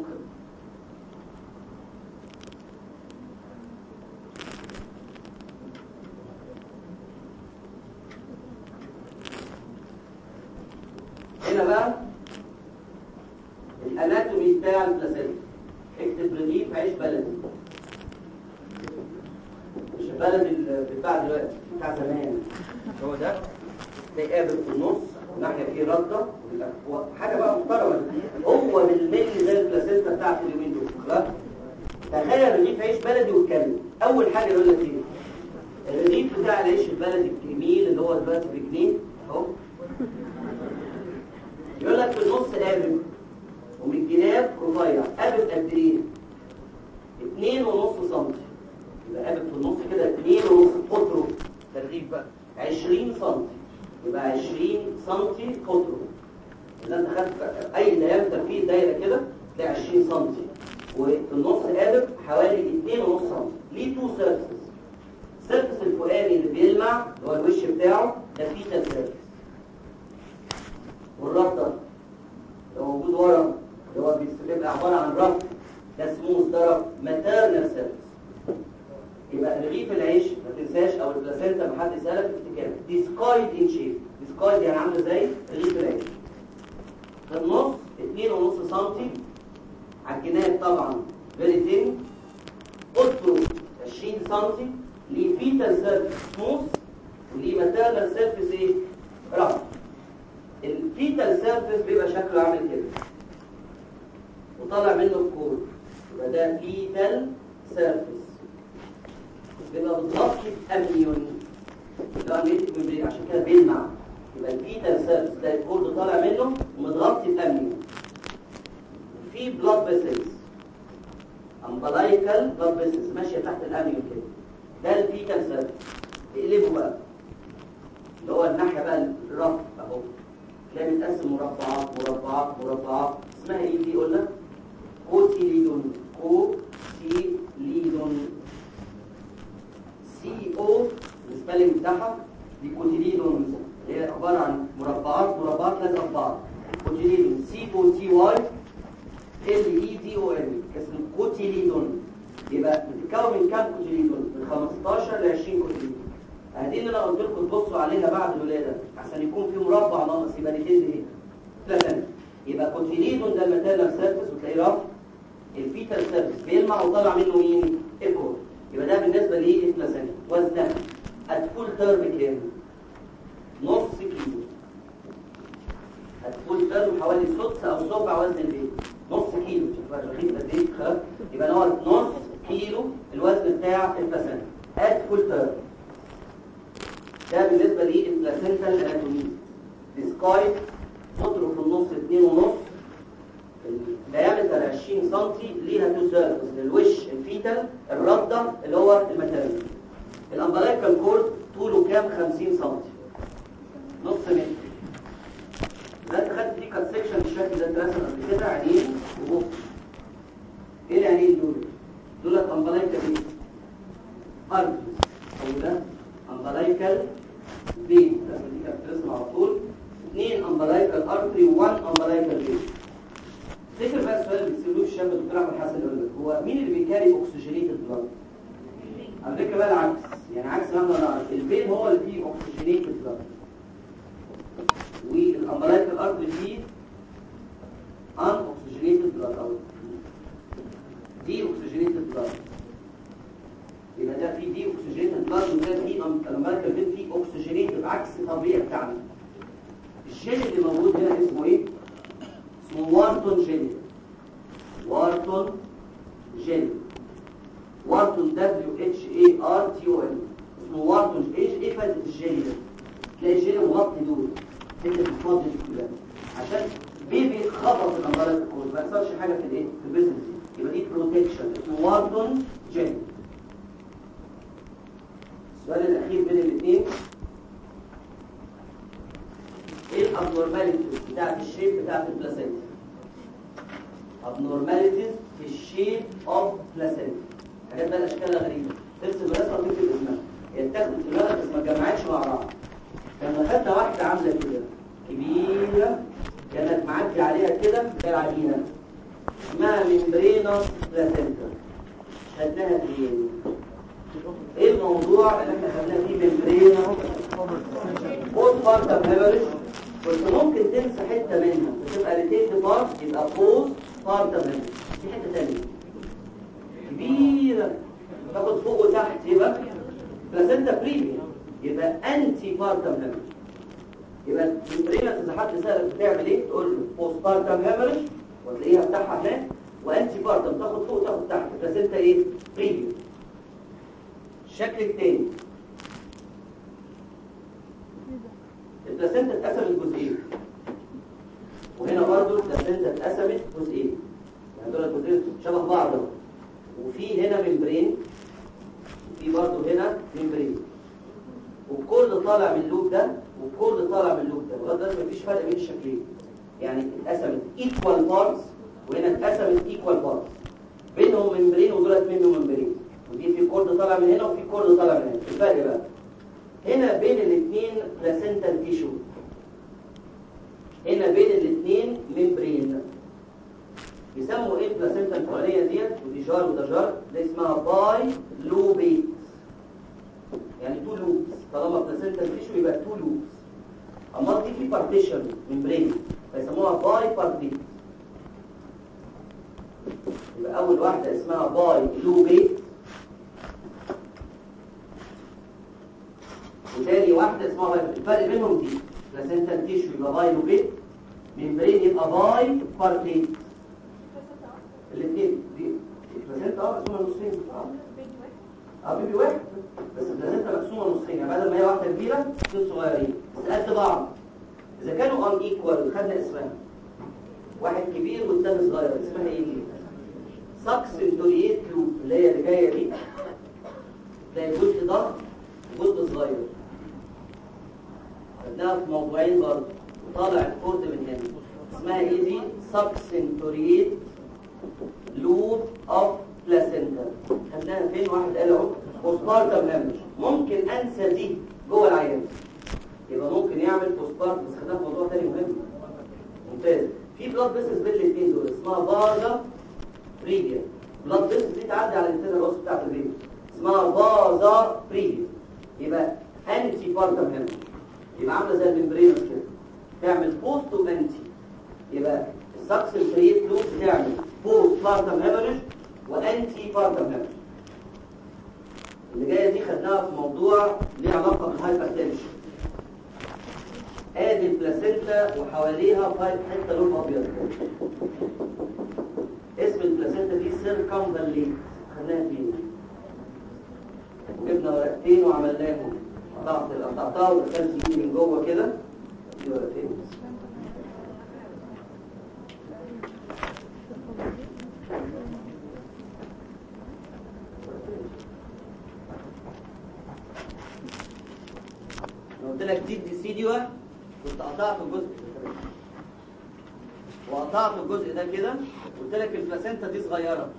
S1: هنا بقى الاناتومي بتاع البلاسنتا. اكتب رغيف عيش بلدي، مش البلد اللي بتاع دلوقتي بتاع زمان. هو ده تلاقي قابل في النص ناحيه فيه رده، حاجه بقى محترمه. هو بالملي زي البلاسنتا بتاعت اليومين دول. خلاص تخيل رغيف عيش بلدي واتكلم. اول حاجه يقول لك ايه؟ الرغيف بتاع العيش البلدي الجميل اللي هو دلوقتي بجنيه اهو، يقول لك في النص قابل ومن الجناب رفيع. قابل قد ايه؟ اتنين ونص سنتي. يبقى قابل في النص كده اتنين ونص قطره. الرغيف بقى عشرين سنتي، يبقى عشرين سنتي قطره. إذا أنت خدت أي دايمتر فيه دايرة كده تلاقي عشرين سنتي، وفي النص قابل حوالي اتنين ونص سنتي. ليه تو سيرفيسز. السيرفيس الفوقاني اللي بيلمع اللي هو الوش بتاعه ده فيتال سيرفيس، والرف ده اللي موجود ورا اللي هو بيبقى عبارة عن رف ده سموث، ده رف ماتيرنال سيرفيس. يبقى رغيف العيش ما تنساش او البلاسنتا ما حد يسالك افتكر ديسكايد ان شيب. ديسكايد يعني عامله زي رغيف العيش. في النص اتنين ونص سنتي. على الجناب طبعا فيري ثين. قطره عشرين سنتي. ليه فيتال سيرفيس سموث وليه ماتيرنال سيرفيس ايه؟ رف. الفيتال سيرفيس بيبقى شكله عامل كده وطالع منه الكور، يبقى ده فيتال سيرفيس. بيبقى متغطي بامنيون اللي هو النيتيف ميمبرين عشان كده بيلمع. يبقى الفيتال سيرفيس ده الكورد طالع منه ومتغطي بامنيون. في بلاد فيسلز امبلايكال بلاد فيسلز ماشيه تحت الامنيون كده. ده الفيتال سيرفيس. اقلبه بقى اللي هو الناحيه بقى الرف اهو، تلاقي متقسم مربعات مربعات مربعات. اسمها ايه دي؟ قلنا كوتيليدون. كوتيليدون سي او السبيلنج بتاعها دي كوتيليدون، اللي هي عباره عن مربعات مربعات لازقه في بعض. كوتيليدون سي او تي واي ال اي دي او ان اسمه كوتيليدون. يبقى بتتكون من كام كوتيليدون؟ من خمستاشر ل عشرين كوتيليدون. هذه اللي انا قلت لكم تبصوا عليها بعد الولاده عشان يكون في مربع ناقص يبقى دي كده ايه؟ ثلاثه. يبقى كوتيليدون ده الماتيرنال سيرفيس وتلاقيه رف. الفيتال سيرفيس بيلمع وطالع منه مين؟ الكور. يبقى ده بالنسبه للبلاسنتا. وزنها الفول تيرم كام؟ نص كيلو. الفول تيرم حوالي سدس او سبع وزن البيبي. نص كيلو. شوف بقى الرغيف قد ايه؟ خلاص يبقى هو نص كيلو الوزن بتاع البلاسنتا. الفول تيرم ده بالنسبه للبلاسنتا الاناتومي. ديسكايد قطره في النص اتنين ونص. الديامتر عشرين سنتي. ليها تو سيرفيس للوش الفيتال الرده اللي هو الماتيرنال. الامبلايكال كورد طوله كام؟ خمسين سنتي. نص متر. ده انت خدت فيه كات سيكشن بالشكل ده اترسم قبل كده عينين وبق. ايه العينين دول؟ دول امبلايكال ايه؟ ارتريز. او ده امبلايكال فين. الرسمه دي كانت بترسم على طول. اثنين امبلايكال ارتري وواحد امبلايكال فين. تفتكر بقى السؤال اللي بتسألوه الشاب الدكتور احمد حسن يقول لك هو مين اللي بيكاري اوكسجينيتد بلاد؟ على فكره بقى العكس، يعني عكس ما احنا نعرف. الفين هو اللي فيه اوكسجينيتد بلاد والامبلايكال ارتري فيه ان اوكسجينيتد بلاد او دي اوكسجينيتد بلاد. يبقى ده فيه دي اوكسجينيتد بلاد وده فيه الامبلايكال فين فيه اوكسجينيتد عكس الطبيعي بتاعنا. الجين اللي موجود هنا اسمه ايه؟ اسمه وارتون جيل. وارتون جيل. وارتون دبليو اتش اي ار تي او ان. اسمه وارتون. ايش ايه فائده الجيل ده؟ تلاقي الجيل مغطي دول حته الفاضي دي كلها عشان بيبي خبط الامبلايكال كورد ما يحصلش حاجه في الايه؟ في البيزنس. يبقى يبقى دي بروتكشن اسمه وارتون جين. السؤال الاخير بين الاثنين، ايه الابنورماليتيز بتاعت الشيب بتاعت البلاسينتا؟ abnormalities في الشيب اوف بلاسينتا، حاجات بقى اشكالها غريبه، ترسم الرسمه وتكتب اسمها، هي اتاخدت في دماغك بس ما اتجمعتش مع بعض. لما خدنا واحده عامله كده كبيره كانت معدي عليها كده زي العجينه اسمها ممبرينوس بلاسينتا، خدناها فين؟ ايه الموضوع اللي احنا خدناه فيه ممبرينوس بوست بارتم هيموريج؟ كنت ممكن تنسى حته منها وتبقى ريتيت بارت يبقى بوست بارتم هيموريج، في حته ثانيه كبيره تاخد فوق وتحت يبقى بلاسينتا بريميا، يبقى انتي بارتم هيموريج. يبقى الممبرينوس اذا حد سالك بتعمل ايه تقول له بوست بارتم هيموريج وتلاقيها بتاعها هناك، وانتي بارتم تاخد فوق وتاخد تحت، بلاسينتا ايه؟ بريميا. الشكل الثاني البلاسينتا اتقسمت جزئين، وهنا برضو البلاسينتا اتقسمت جزئين، يعني دول الجزئين شبه بعض، وفي هنا ممبرين وفي برضو هنا ممبرين، وكل طالع من اللوب ده وكل طالع من اللوب ده، لغايه دلوقتي مفيش فرق بين الشكلين، يعني اتقسمت ايكوال بارتس وهنا اتقسمت ايكوال بارتس، بينهم ممبرين ودولت منهم ممبرين، ودي في كورد طالع من هنا وفي كورد طالع من هنا. الفرق بقى هنا بين الاثنين بلاسينتال تيشو، هنا بين الاثنين ممبرين. يسموا ايه البلاسينتا الفوقانيه ديت ودي جار وده جار؟ ده اسمها باي لوبيت، يعني تو لوبس، طالما بلاسينتال تيشو يبقى تو لوبس. اما دي في بارتيشن ممبرين فيسموها باي بارتيت، يبقى اول واحده اسمها باي لوبيت، وتاني واحدة اسمها باي. الفرق بينهم دي بلاسينتا تيشو يبقى باي لوبيت، ممبرين يبقى باي بارتيت. الاثنين دي بلاسينتا اه مقسومة نصين، اه اه بيبي واحد بس البلاسينتا مقسومة نصين، يعني بدل ما هي واحدة كبيرة اثنين صغيرين بس قد بعض. إذا كانوا ان ايكوال خدنا اسمها، واحد كبير والثاني صغير، اسمها ايه دي؟ ساكسنتوريت لوب، اللي هي اللي جاية دي تلاقي جزء ضخم وجزء صغير، خدناها في موضوعين برضه، وطالع الكورد من هنا، اسمها ايه دي؟ ساكسنتوريت لوب اوف بلاسينتا. خدناها فين؟ واحد قال اهو بوستبارتم هيموريج. ممكن انسى دي جوه العيان، يبقى ممكن يعمل بوستبارتم، بس خدناها في موضوع تاني مهم. ممتاز. في بلاد فيسز بين الاثنين دول اسمها بازا بريديا، بلاد فيسز دي تعدي على الانترنال روس بتاعت البيبي اسمها بازا بريديا، يبقى انتي بارتم هيموريج، يبقى عامله زي الممبرينوس كده تعمل بوست وانتي، يبقى الساكسنتوريت لوب بتعمل بوست بارتم هيموريج وانتي بارتم هيموريج. اللي جايه دي خدناها في موضوع ليه علاقه بالهايبرتنشن. ادي البلاسينتا وحواليها فايف حته لون ابيض، اسم البلاسينتا دي سيركمفاليت، خدناها فين؟ وجبنا ورقتين وعملناهم، قطعت قطعتها ودخلت ايدي من جوه كده، دي ورقتين انا قلت لك دي ديسيديوا، كنت قطعت الجزء ده وقطعت الجزء ده كده، قلت لك البلاسينتا دي صغيره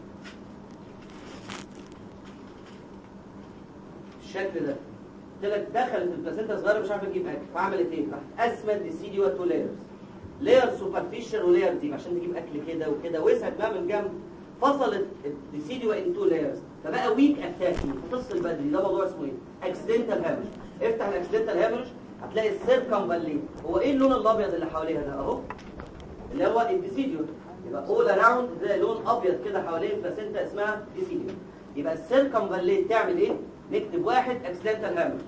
S1: الشكل ده، قلت لك دخلت البلاسينتا صغيره مش عارفه تجيب اكل، فعملت ايه؟ راحت قسمت ديسيديوا تو لايرز، لاير سوبرفيشال ولاير ديب عشان تجيب اكل كده وكده، وسعت بقى من جنب، فصلت الديسيديوا ان تو لايرز، فبقى ويك اتاكينج، تفصل بدري. ده موضوع اسمه ايه؟ اكسيدنتال هامرج. افتح الاكسيدنتال هامرج هتلاقي السيركمفاليت. هو ايه اللون الابيض اللي حواليها ده اهو؟ اللي هو الديسيديو، يبقى اول اراوند ده لون ابيض كده حوالين البلاسينتا اسمها ديسيديو. يبقى السيركمفاليت تعمل ايه؟ نكتب واحد اكسيدنتال هامرج،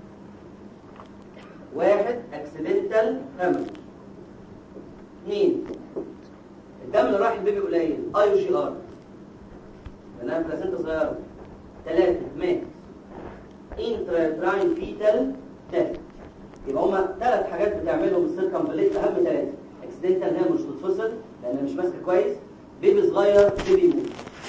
S1: واحد اكسيدنتال هامرج، اثنين الدم اللي رايح البيبي قليل اي جي ار لانها بلاسينتا صغيره، ثلاثه مات انتراتراين فيتال ديث. يبقى هما ثلاث حاجات بتعملهم السيركمفاليت، اهم ثلاثه: اكسيدنتال هامرج تتفصل لانها مش ماسكه كويس، بيبي صغير بيبي يموت.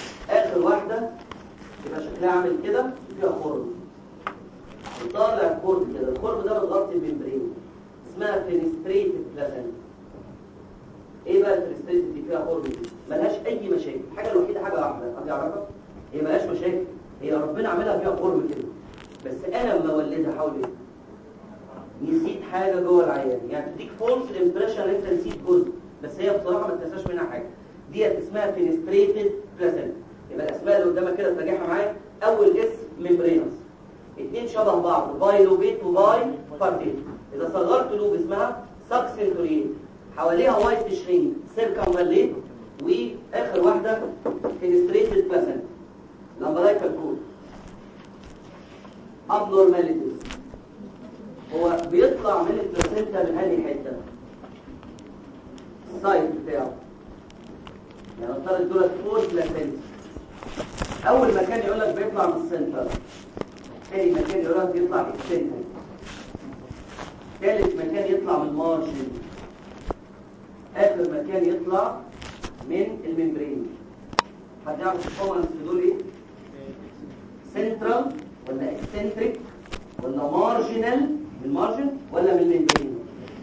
S1: اخر واحده يبقى شكلها عامل كده فيها خرم وطالع خرم كده. الخرم ده بتغطي الممبرين اسمها فينستريتد بلاسنتا. ايه بقى الفينستريتد دي فيها خرم دي؟ ملهاش اي مشاكل. الحاجه الوحيده حاجه واحده حد يعرفها هي ملهاش مشاكل، هي ربنا عاملها فيها خرم كده. بس انا لما اولدها حاول ايه؟ نسيت حاجه جوه العيان، يعني تديك فولس امبريشن انت نسيت جزء، بس هي بصراحه ما تنساش منها حاجه. ديت اسمها فينستريتد بلاسنتا. يبقى الاسماء اللي قدامك كده تراجعها معايا. اول اسم ميمبرينس، اثنين شبه بعض باي لوبيت وباي بارتيت. اذا صغرت لوب اسمها ساكسنتوريت، حواليها وايت شرينج سيركمفاليت، واخر واحده فينستريتد بلاسنتا. الامبلايكال كود ابنورماليتيز، هو بيطلع من البلاسنتا من انهي حته؟ السايد بتاعه. يعني نفترض دول فور بلاسنتا. اول مكان يقول لك بيطلع من السنتر، ثاني مكان يقول لك بيطلع من السنتر، ثالث مكان يطلع من المارجن، اخر مكان يطلع من الممبرين. حد يعرف الكومنتس في دول ايه؟ سنترال ولا اكسنتريك ولا مارجنال من مارجن ولا من الممبرين؟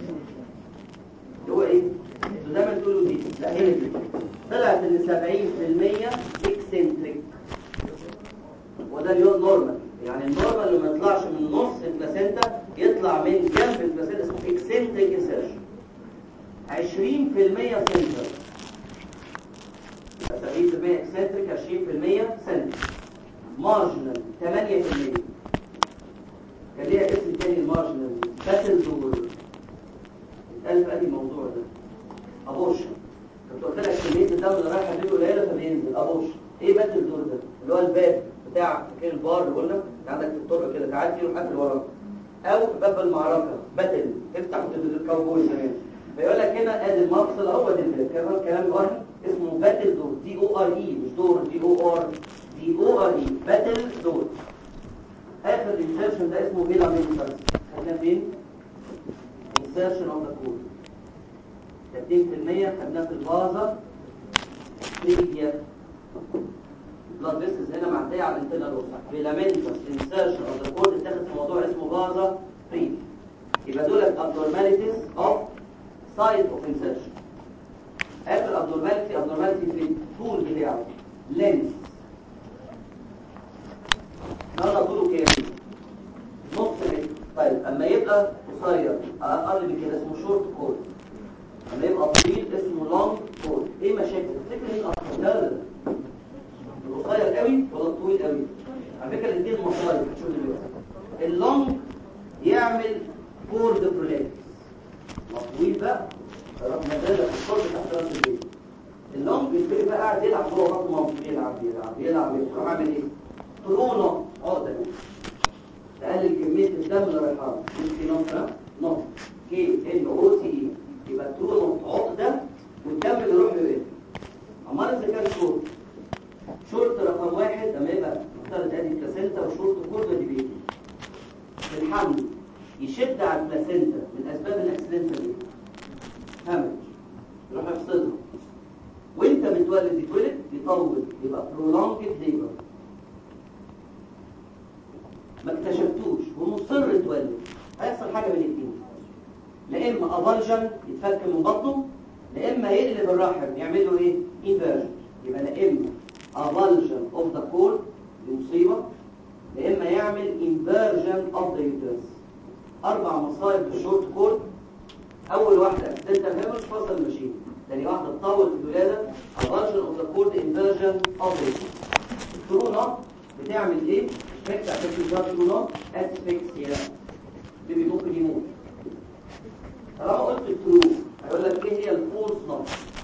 S1: هو ايه؟ انتوا دايما تقولوا دي، لا هي دي. طلعت ان سبعين في المية اكسنتريك، وده اليوم نورمال. يعني النورمال اللي ما يطلعش من نص البلاسنتا يطلع من جنب البلاسنتا اسمه اكسنتريك انسيرشن. عشرين في المية سنتر، سبعين في المية اكسنتريك، عشرين في المية سنتر. مارجنال ثمانية في المية. كان ليها اسم تاني المارجنال، باتل دور. اتقال في أي موضوع ده؟ ابورشن. كنت قلت لك كمية الدم اللي رايحة دي قليلة فبينزل ابورشن. ايه باتل دور ده؟ اللي هو الباب بتاع مكان البار اللي قلنا عندك في الطرق كده، تعدي يروح قافل وراك. او باب المعركة باتل، تفتح الكاوبوي زمان. فيقول لك هنا ادي المفصل اهو، ادي الباب. كمان كلام وهمي اسمه باتل دور، دي او ار اي مش دور، دي او ار دي او ار اي، باتل دور. اخر انسيرشن ده اسمه فيلا مينترز. خدناه فين؟ انسيرشن اوف ذا كود. ثلاثين في المية خدناه في الفازا بريديا. بلاد فيسلز هنا معديه على الانترنال روسا. فيلا مينترز انسيرشن اوف ذا كود اتاخد في موضوع اسمه فازا بريديا. يبقى دول abnormalities of site of insertion. اخر abnormality abnormality في الطول بتاعه length. هذا طوله كام؟ نص متر. طيب اما يبقى قصير اقل من كده اسمه شورت كود، اما يبقى طويل اسمه لونج كود. ايه مشاكل؟ تفتكر مين اكتر؟ لا لا القصير قوي ولا الطويل قوي؟ على فكره الاثنين مصايب. هتشوف دلوقتي اللونج يعمل كورد برولابس، الطويل بقى رغم ذلك الكورد تحت راس البيت. اللونج البيت بقى قاعد يلعب جوه بطن مامته، يلعب يلعب يلعب يلعب عامل ايه؟ ترونه عقده تقلل كميه الدم اللي رايحه في نقطه نقطه كي ان او تي. يبقى ترونه عقده والدم اللي يروح له ايه؟ امال اذا كان شورت، شورت رقم واحد لما يبقى مختلط ادي بلاسنتا وشورت كورد دي بيجي في الحمل يشد على البلاسنتا من اسباب الاكسيدنت دي همج يروح يفصلها، وانت بتولد يتولد يطول يبقى prolonged labor. ما اكتشفتوش ومصر يتولد، هيحصل حاجه من الاثنين، لا اما افالجن يتفك من بطنه، لا اما يقلب الرحم يعمل له ايه؟ انفيرجن. يبقى لا اما افالجن اوف ذا كورد دي مصيبه، لا اما يعمل انفيرجن اوف ذا يوترس. اربع مصايب للشورت كورد. اول واحده اكسيدنتال هيموريج فصل الماشين، ثاني واحده تطول في الولاده افالجن اوف ذا كورد انفيرجن اوف ذا. الترونه بتعمل ايه؟ فيكس افكت الترونه اسفكسيا، بيبي ممكن يموت. طالما قلت الترو هيقول لك ايه هي الفولس نوت؟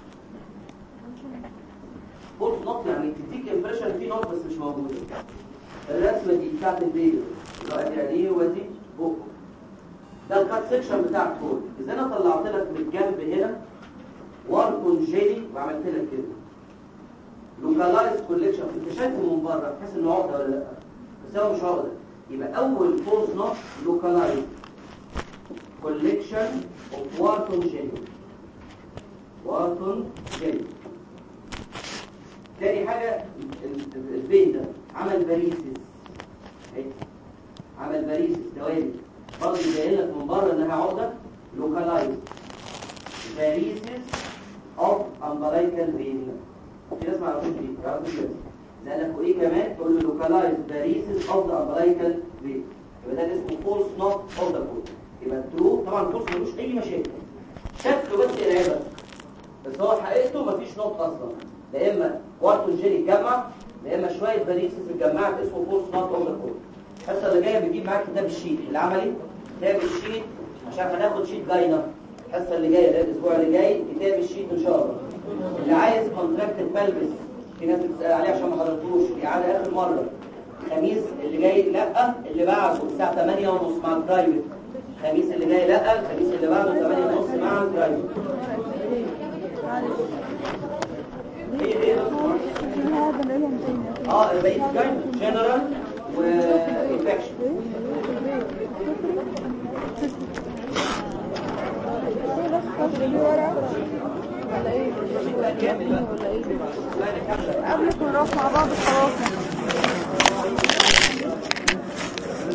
S1: فولس نوت يعني تديك امبريشن في نوت بس مش موجوده. الرسمه دي بتاعت البيبي دلوقتي يعني ودي بوك، ده الكات سيكشن بتاع الكود. اذا انا طلعت لك من الجنب هنا واركون جيلي وعملت لك كده لوكالايز كوليكشن، انت شايفه من بره تحس انه عقده ولا لا؟ بس هو مش عقده. يبقى اول فولس نوت لوكالايز كوليكشن اوف واركون جيلي، واركون جيلي. تاني حاجه الفين ده عمل باريسيس، عمل باريسيس دوالي برضه جاي لك من بره انها عقده لوكالايز باريسيس اوف امبلايكال فين. في ناس ما يعرفوش دي، يعرفوا دي بس لانك ايه كمان تقول له لوكالايز باريسيس اوف ذا امبلايكال فين، يبقى ده اسمه فولس نوت اوف ذا كود. يبقى الترو طبعا فولس ملوش اي مشاكل، شكله بس العبث، بس هو حقيقته مفيش نوت اصلا، لا اما وارتون جيلي اتجمع لا اما شويه باريسيس اتجمعت اسمه فولس نوت اوف ذا كود. الحصه اللي جايه بتجيب معاك كتاب الشيت العملي، كتاب الشيت عشان هناخد شيت جاينا الحصه اللي جايه، ده الاسبوع اللي جاي كتاب الشيت ان شاء الله. اللي عايز كونتراكت بلبس في ناس بتسال عليه عشان ما حضرتوش، اعاده اخر مره الخميس اللي جاي لا، اللي بعده الساعه ثمانية ونص مع البرايفت. الخميس اللي جاي لا، الخميس اللي بعده ثمانية ونص مع البرايفت. ايه ايه اه الباقي كان جنرال وانفكشن.
S3: ولا ايه؟ ولا ايه؟ قبل ما نروح مع بعض خلاص.